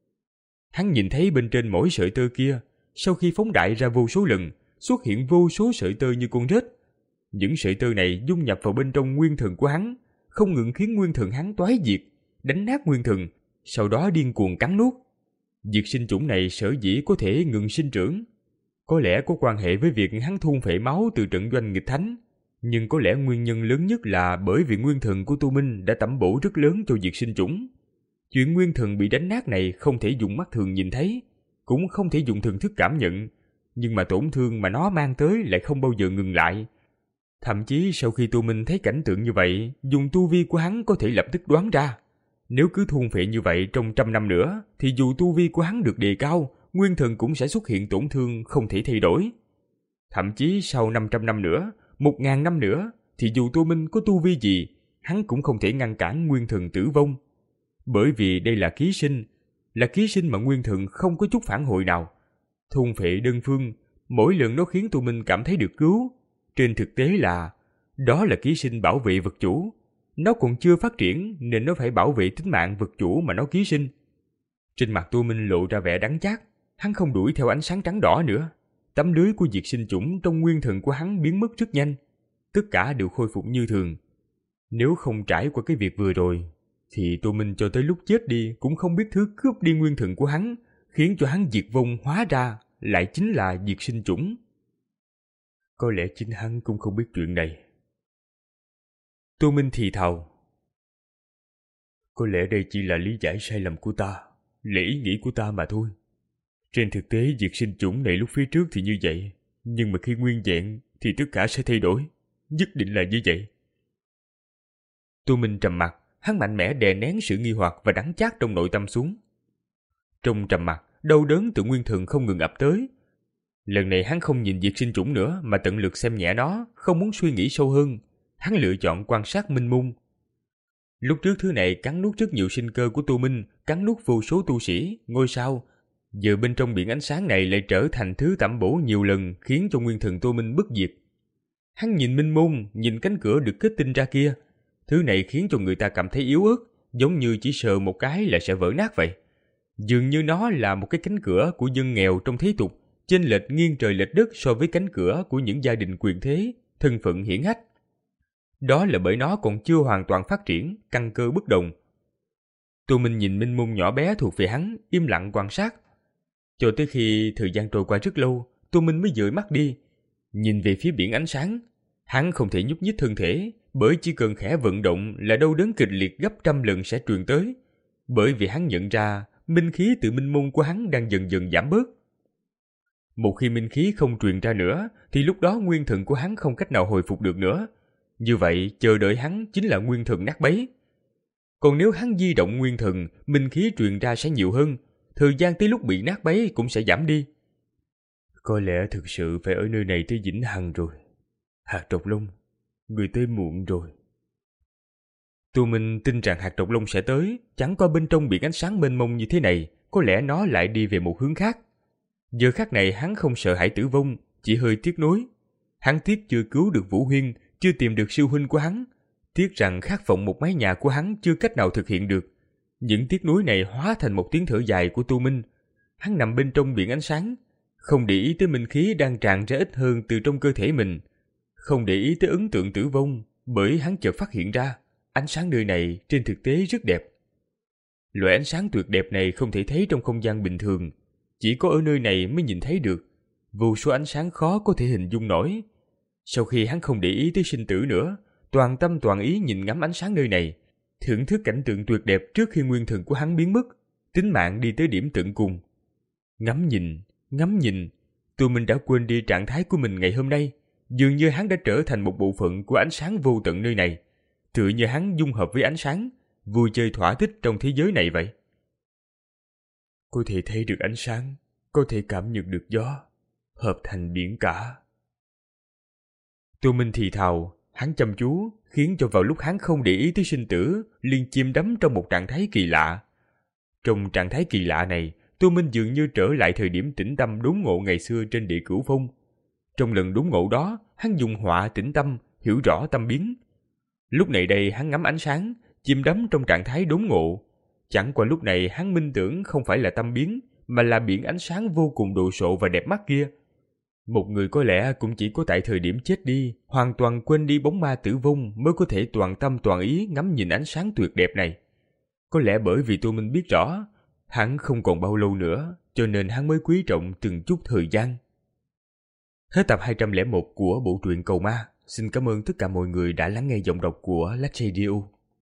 Hắn nhìn thấy bên trên mỗi sợi tơ kia, sau khi phóng đại ra vô số lần, xuất hiện vô số sợi tơ như con rết. Những sợi tơ này dung nhập vào bên trong nguyên thần của hắn, không ngừng khiến nguyên thần hắn toái diệt, đánh nát nguyên thần, sau đó điên cuồng cắn nuốt. Diệt sinh chủng này sở dĩ có thể ngừng sinh trưởng, có lẽ có quan hệ với việc hắn thôn phệ máu từ trận doanh nghịch thánh, nhưng có lẽ nguyên nhân lớn nhất là bởi vì nguyên thần của Tô Minh đã tẩm bổ rất lớn cho diệt sinh chủng. Chuyện nguyên thần bị đánh nát này không thể dùng mắt thường nhìn thấy, cũng không thể dùng thần thức cảm nhận, nhưng mà tổn thương mà nó mang tới lại không bao giờ ngừng lại. Thậm chí sau khi Tô Minh thấy cảnh tượng như vậy, dùng tu vi của hắn có thể lập tức đoán ra. Nếu cứ thôn phệ như vậy trong trăm năm nữa, thì dù tu vi của hắn được đề cao, nguyên thần cũng sẽ xuất hiện tổn thương không thể thay đổi. Thậm chí sau năm trăm năm nữa, một ngàn năm nữa, thì dù Tô Minh có tu vi gì, hắn cũng không thể ngăn cản nguyên thần tử vong. Bởi vì đây là ký sinh, là ký sinh mà nguyên thần không có chút phản hồi nào. Thôn phệ đơn phương, mỗi lần nó khiến Tô Minh cảm thấy được cứu. Trên thực tế là, đó là ký sinh bảo vệ vật chủ. Nó còn chưa phát triển nên nó phải bảo vệ tính mạng vật chủ mà nó ký sinh. Trên mặt Tô Minh lộ ra vẻ đắng chát, hắn không đuổi theo ánh sáng trắng đỏ nữa. Tấm lưới của diệt sinh chủng trong nguyên thần của hắn biến mất rất nhanh. Tất cả đều khôi phục như thường. Nếu không trải qua cái việc vừa rồi, thì Tô Minh cho tới lúc chết đi cũng không biết thứ cướp đi nguyên thần của hắn, khiến cho hắn diệt vong hóa ra lại chính là diệt sinh chủng. Có lẽ chính hắn cũng không biết chuyện này. Tô Minh thì thào. Có lẽ đây chỉ là lý giải sai lầm của ta, là ý nghĩ của ta mà thôi. Trên thực tế diệt sinh chủng này lúc phía trước thì như vậy, nhưng mà khi nguyên vẹn thì tất cả sẽ thay đổi. Nhất định là như vậy. Tô Minh trầm mặc, hắn mạnh mẽ đè nén sự nghi hoặc và đắng chát trong nội tâm xuống. Trong trầm mặc, đau đớn từ nguyên thần không ngừng ập tới. Lần này hắn không nhìn diệt sinh chủng nữa mà tận lực xem nhẹ nó, không muốn suy nghĩ sâu hơn. Hắn lựa chọn quan sát minh mông. Lúc trước thứ này cắn nuốt rất nhiều sinh cơ của Tô Minh, cắn nuốt vô số tu sĩ, ngôi sao. Giờ bên trong biển ánh sáng này lại trở thành thứ tẩm bổ nhiều lần, khiến cho nguyên thần Tô Minh bất diệt. Hắn nhìn minh mông, nhìn cánh cửa được kết tinh ra kia. Thứ này khiến cho người ta cảm thấy yếu ớt, giống như chỉ sờ một cái là sẽ vỡ nát vậy. Dường như nó là một cái cánh cửa của dân nghèo trong thế tục, chênh lệch nghiêng trời lệch đất so với cánh cửa của những gia đình quyền thế, thân phận hiển hách. Đó là bởi nó còn chưa hoàn toàn phát triển, căn cơ bất đồng. Tô Minh nhìn minh mông nhỏ bé thuộc về hắn, im lặng quan sát. Cho tới khi thời gian trôi qua rất lâu, Tô Minh mới dời mắt đi, nhìn về phía biển ánh sáng. Hắn không thể nhúc nhích thân thể, bởi chỉ cần khẽ vận động là đau đớn kịch liệt gấp trăm lần sẽ truyền tới, bởi vì hắn nhận ra minh khí từ minh môn của hắn đang dần dần giảm bớt. Một khi minh khí không truyền ra nữa, thì lúc đó nguyên thần của hắn không cách nào hồi phục được nữa. Như vậy, chờ đợi hắn chính là nguyên thần nát bấy. Còn nếu hắn di động nguyên thần, minh khí truyền ra sẽ nhiều hơn, thời gian tới lúc bị nát bấy cũng sẽ giảm đi. Có lẽ thực sự phải ở nơi này tới vĩnh hằng rồi. Hạt Độc Long, người tới muộn rồi. Tô Minh tin rằng hạt độc long sẽ tới, chẳng qua bên trong biển ánh sáng mênh mông như thế này, có lẽ nó lại đi về một hướng khác. Giờ khắc này hắn không sợ hãi tử vong, chỉ hơi tiếc nuối. Hắn tiếc chưa cứu được Vũ Huyên, chưa tìm được sư huynh của hắn, tiếc rằng khát vọng một mái nhà của hắn chưa cách nào thực hiện được. Những tiếc nuối này hóa thành một tiếng thở dài của Tô Minh. Hắn nằm bên trong biển ánh sáng, không để ý tới minh khí đang tràn ra ít hơn từ trong cơ thể mình, không để ý tới ấn tượng tử vong, bởi hắn chợt phát hiện ra ánh sáng nơi này trên thực tế rất đẹp. Loại ánh sáng tuyệt đẹp này không thể thấy trong không gian bình thường, chỉ có ở nơi này mới nhìn thấy được. Vô số ánh sáng khó có thể hình dung nổi. Sau khi hắn không để ý tới sinh tử nữa, toàn tâm toàn ý nhìn ngắm ánh sáng nơi này, thưởng thức cảnh tượng tuyệt đẹp trước khi nguyên thần của hắn biến mất, tính mạng đi tới điểm tận cùng. Ngắm nhìn, ngắm nhìn, Tô Minh đã quên đi trạng thái của mình ngày hôm nay, dường như hắn đã trở thành một bộ phận của ánh sáng vô tận nơi này, tựa như hắn dung hợp với ánh sáng, vui chơi thỏa thích trong thế giới này vậy. Có thể thấy được ánh sáng, có thể cảm nhận được gió, hợp thành biển cả. Tô Minh thì thào, hắn chăm chú, khiến cho vào lúc hắn không để ý tới sinh tử, liền chìm đắm trong một trạng thái kỳ lạ. Trong trạng thái kỳ lạ này, Tô Minh dường như trở lại thời điểm tĩnh tâm đốn ngộ ngày xưa trên địa cửu phong. Trong lần đốn ngộ đó, hắn dùng họa tĩnh tâm, hiểu rõ tâm biến. Lúc này đây hắn ngắm ánh sáng, chìm đắm trong trạng thái đốn ngộ. Chẳng qua lúc này hắn minh tưởng không phải là tâm biến, mà là biển ánh sáng vô cùng đồ sộ và đẹp mắt kia. Một người có lẽ cũng chỉ có tại thời điểm chết đi, hoàn toàn quên đi bóng ma tử vong mới có thể toàn tâm toàn ý ngắm nhìn ánh sáng tuyệt đẹp này. Có lẽ bởi vì Tô Minh biết rõ, hắn không còn bao lâu nữa, cho nên hắn mới quý trọng từng chút thời gian. Hết tập hai trăm lẻ một của bộ truyện Cầu Ma. Xin cảm ơn tất cả mọi người đã lắng nghe giọng đọc của Lách Radio.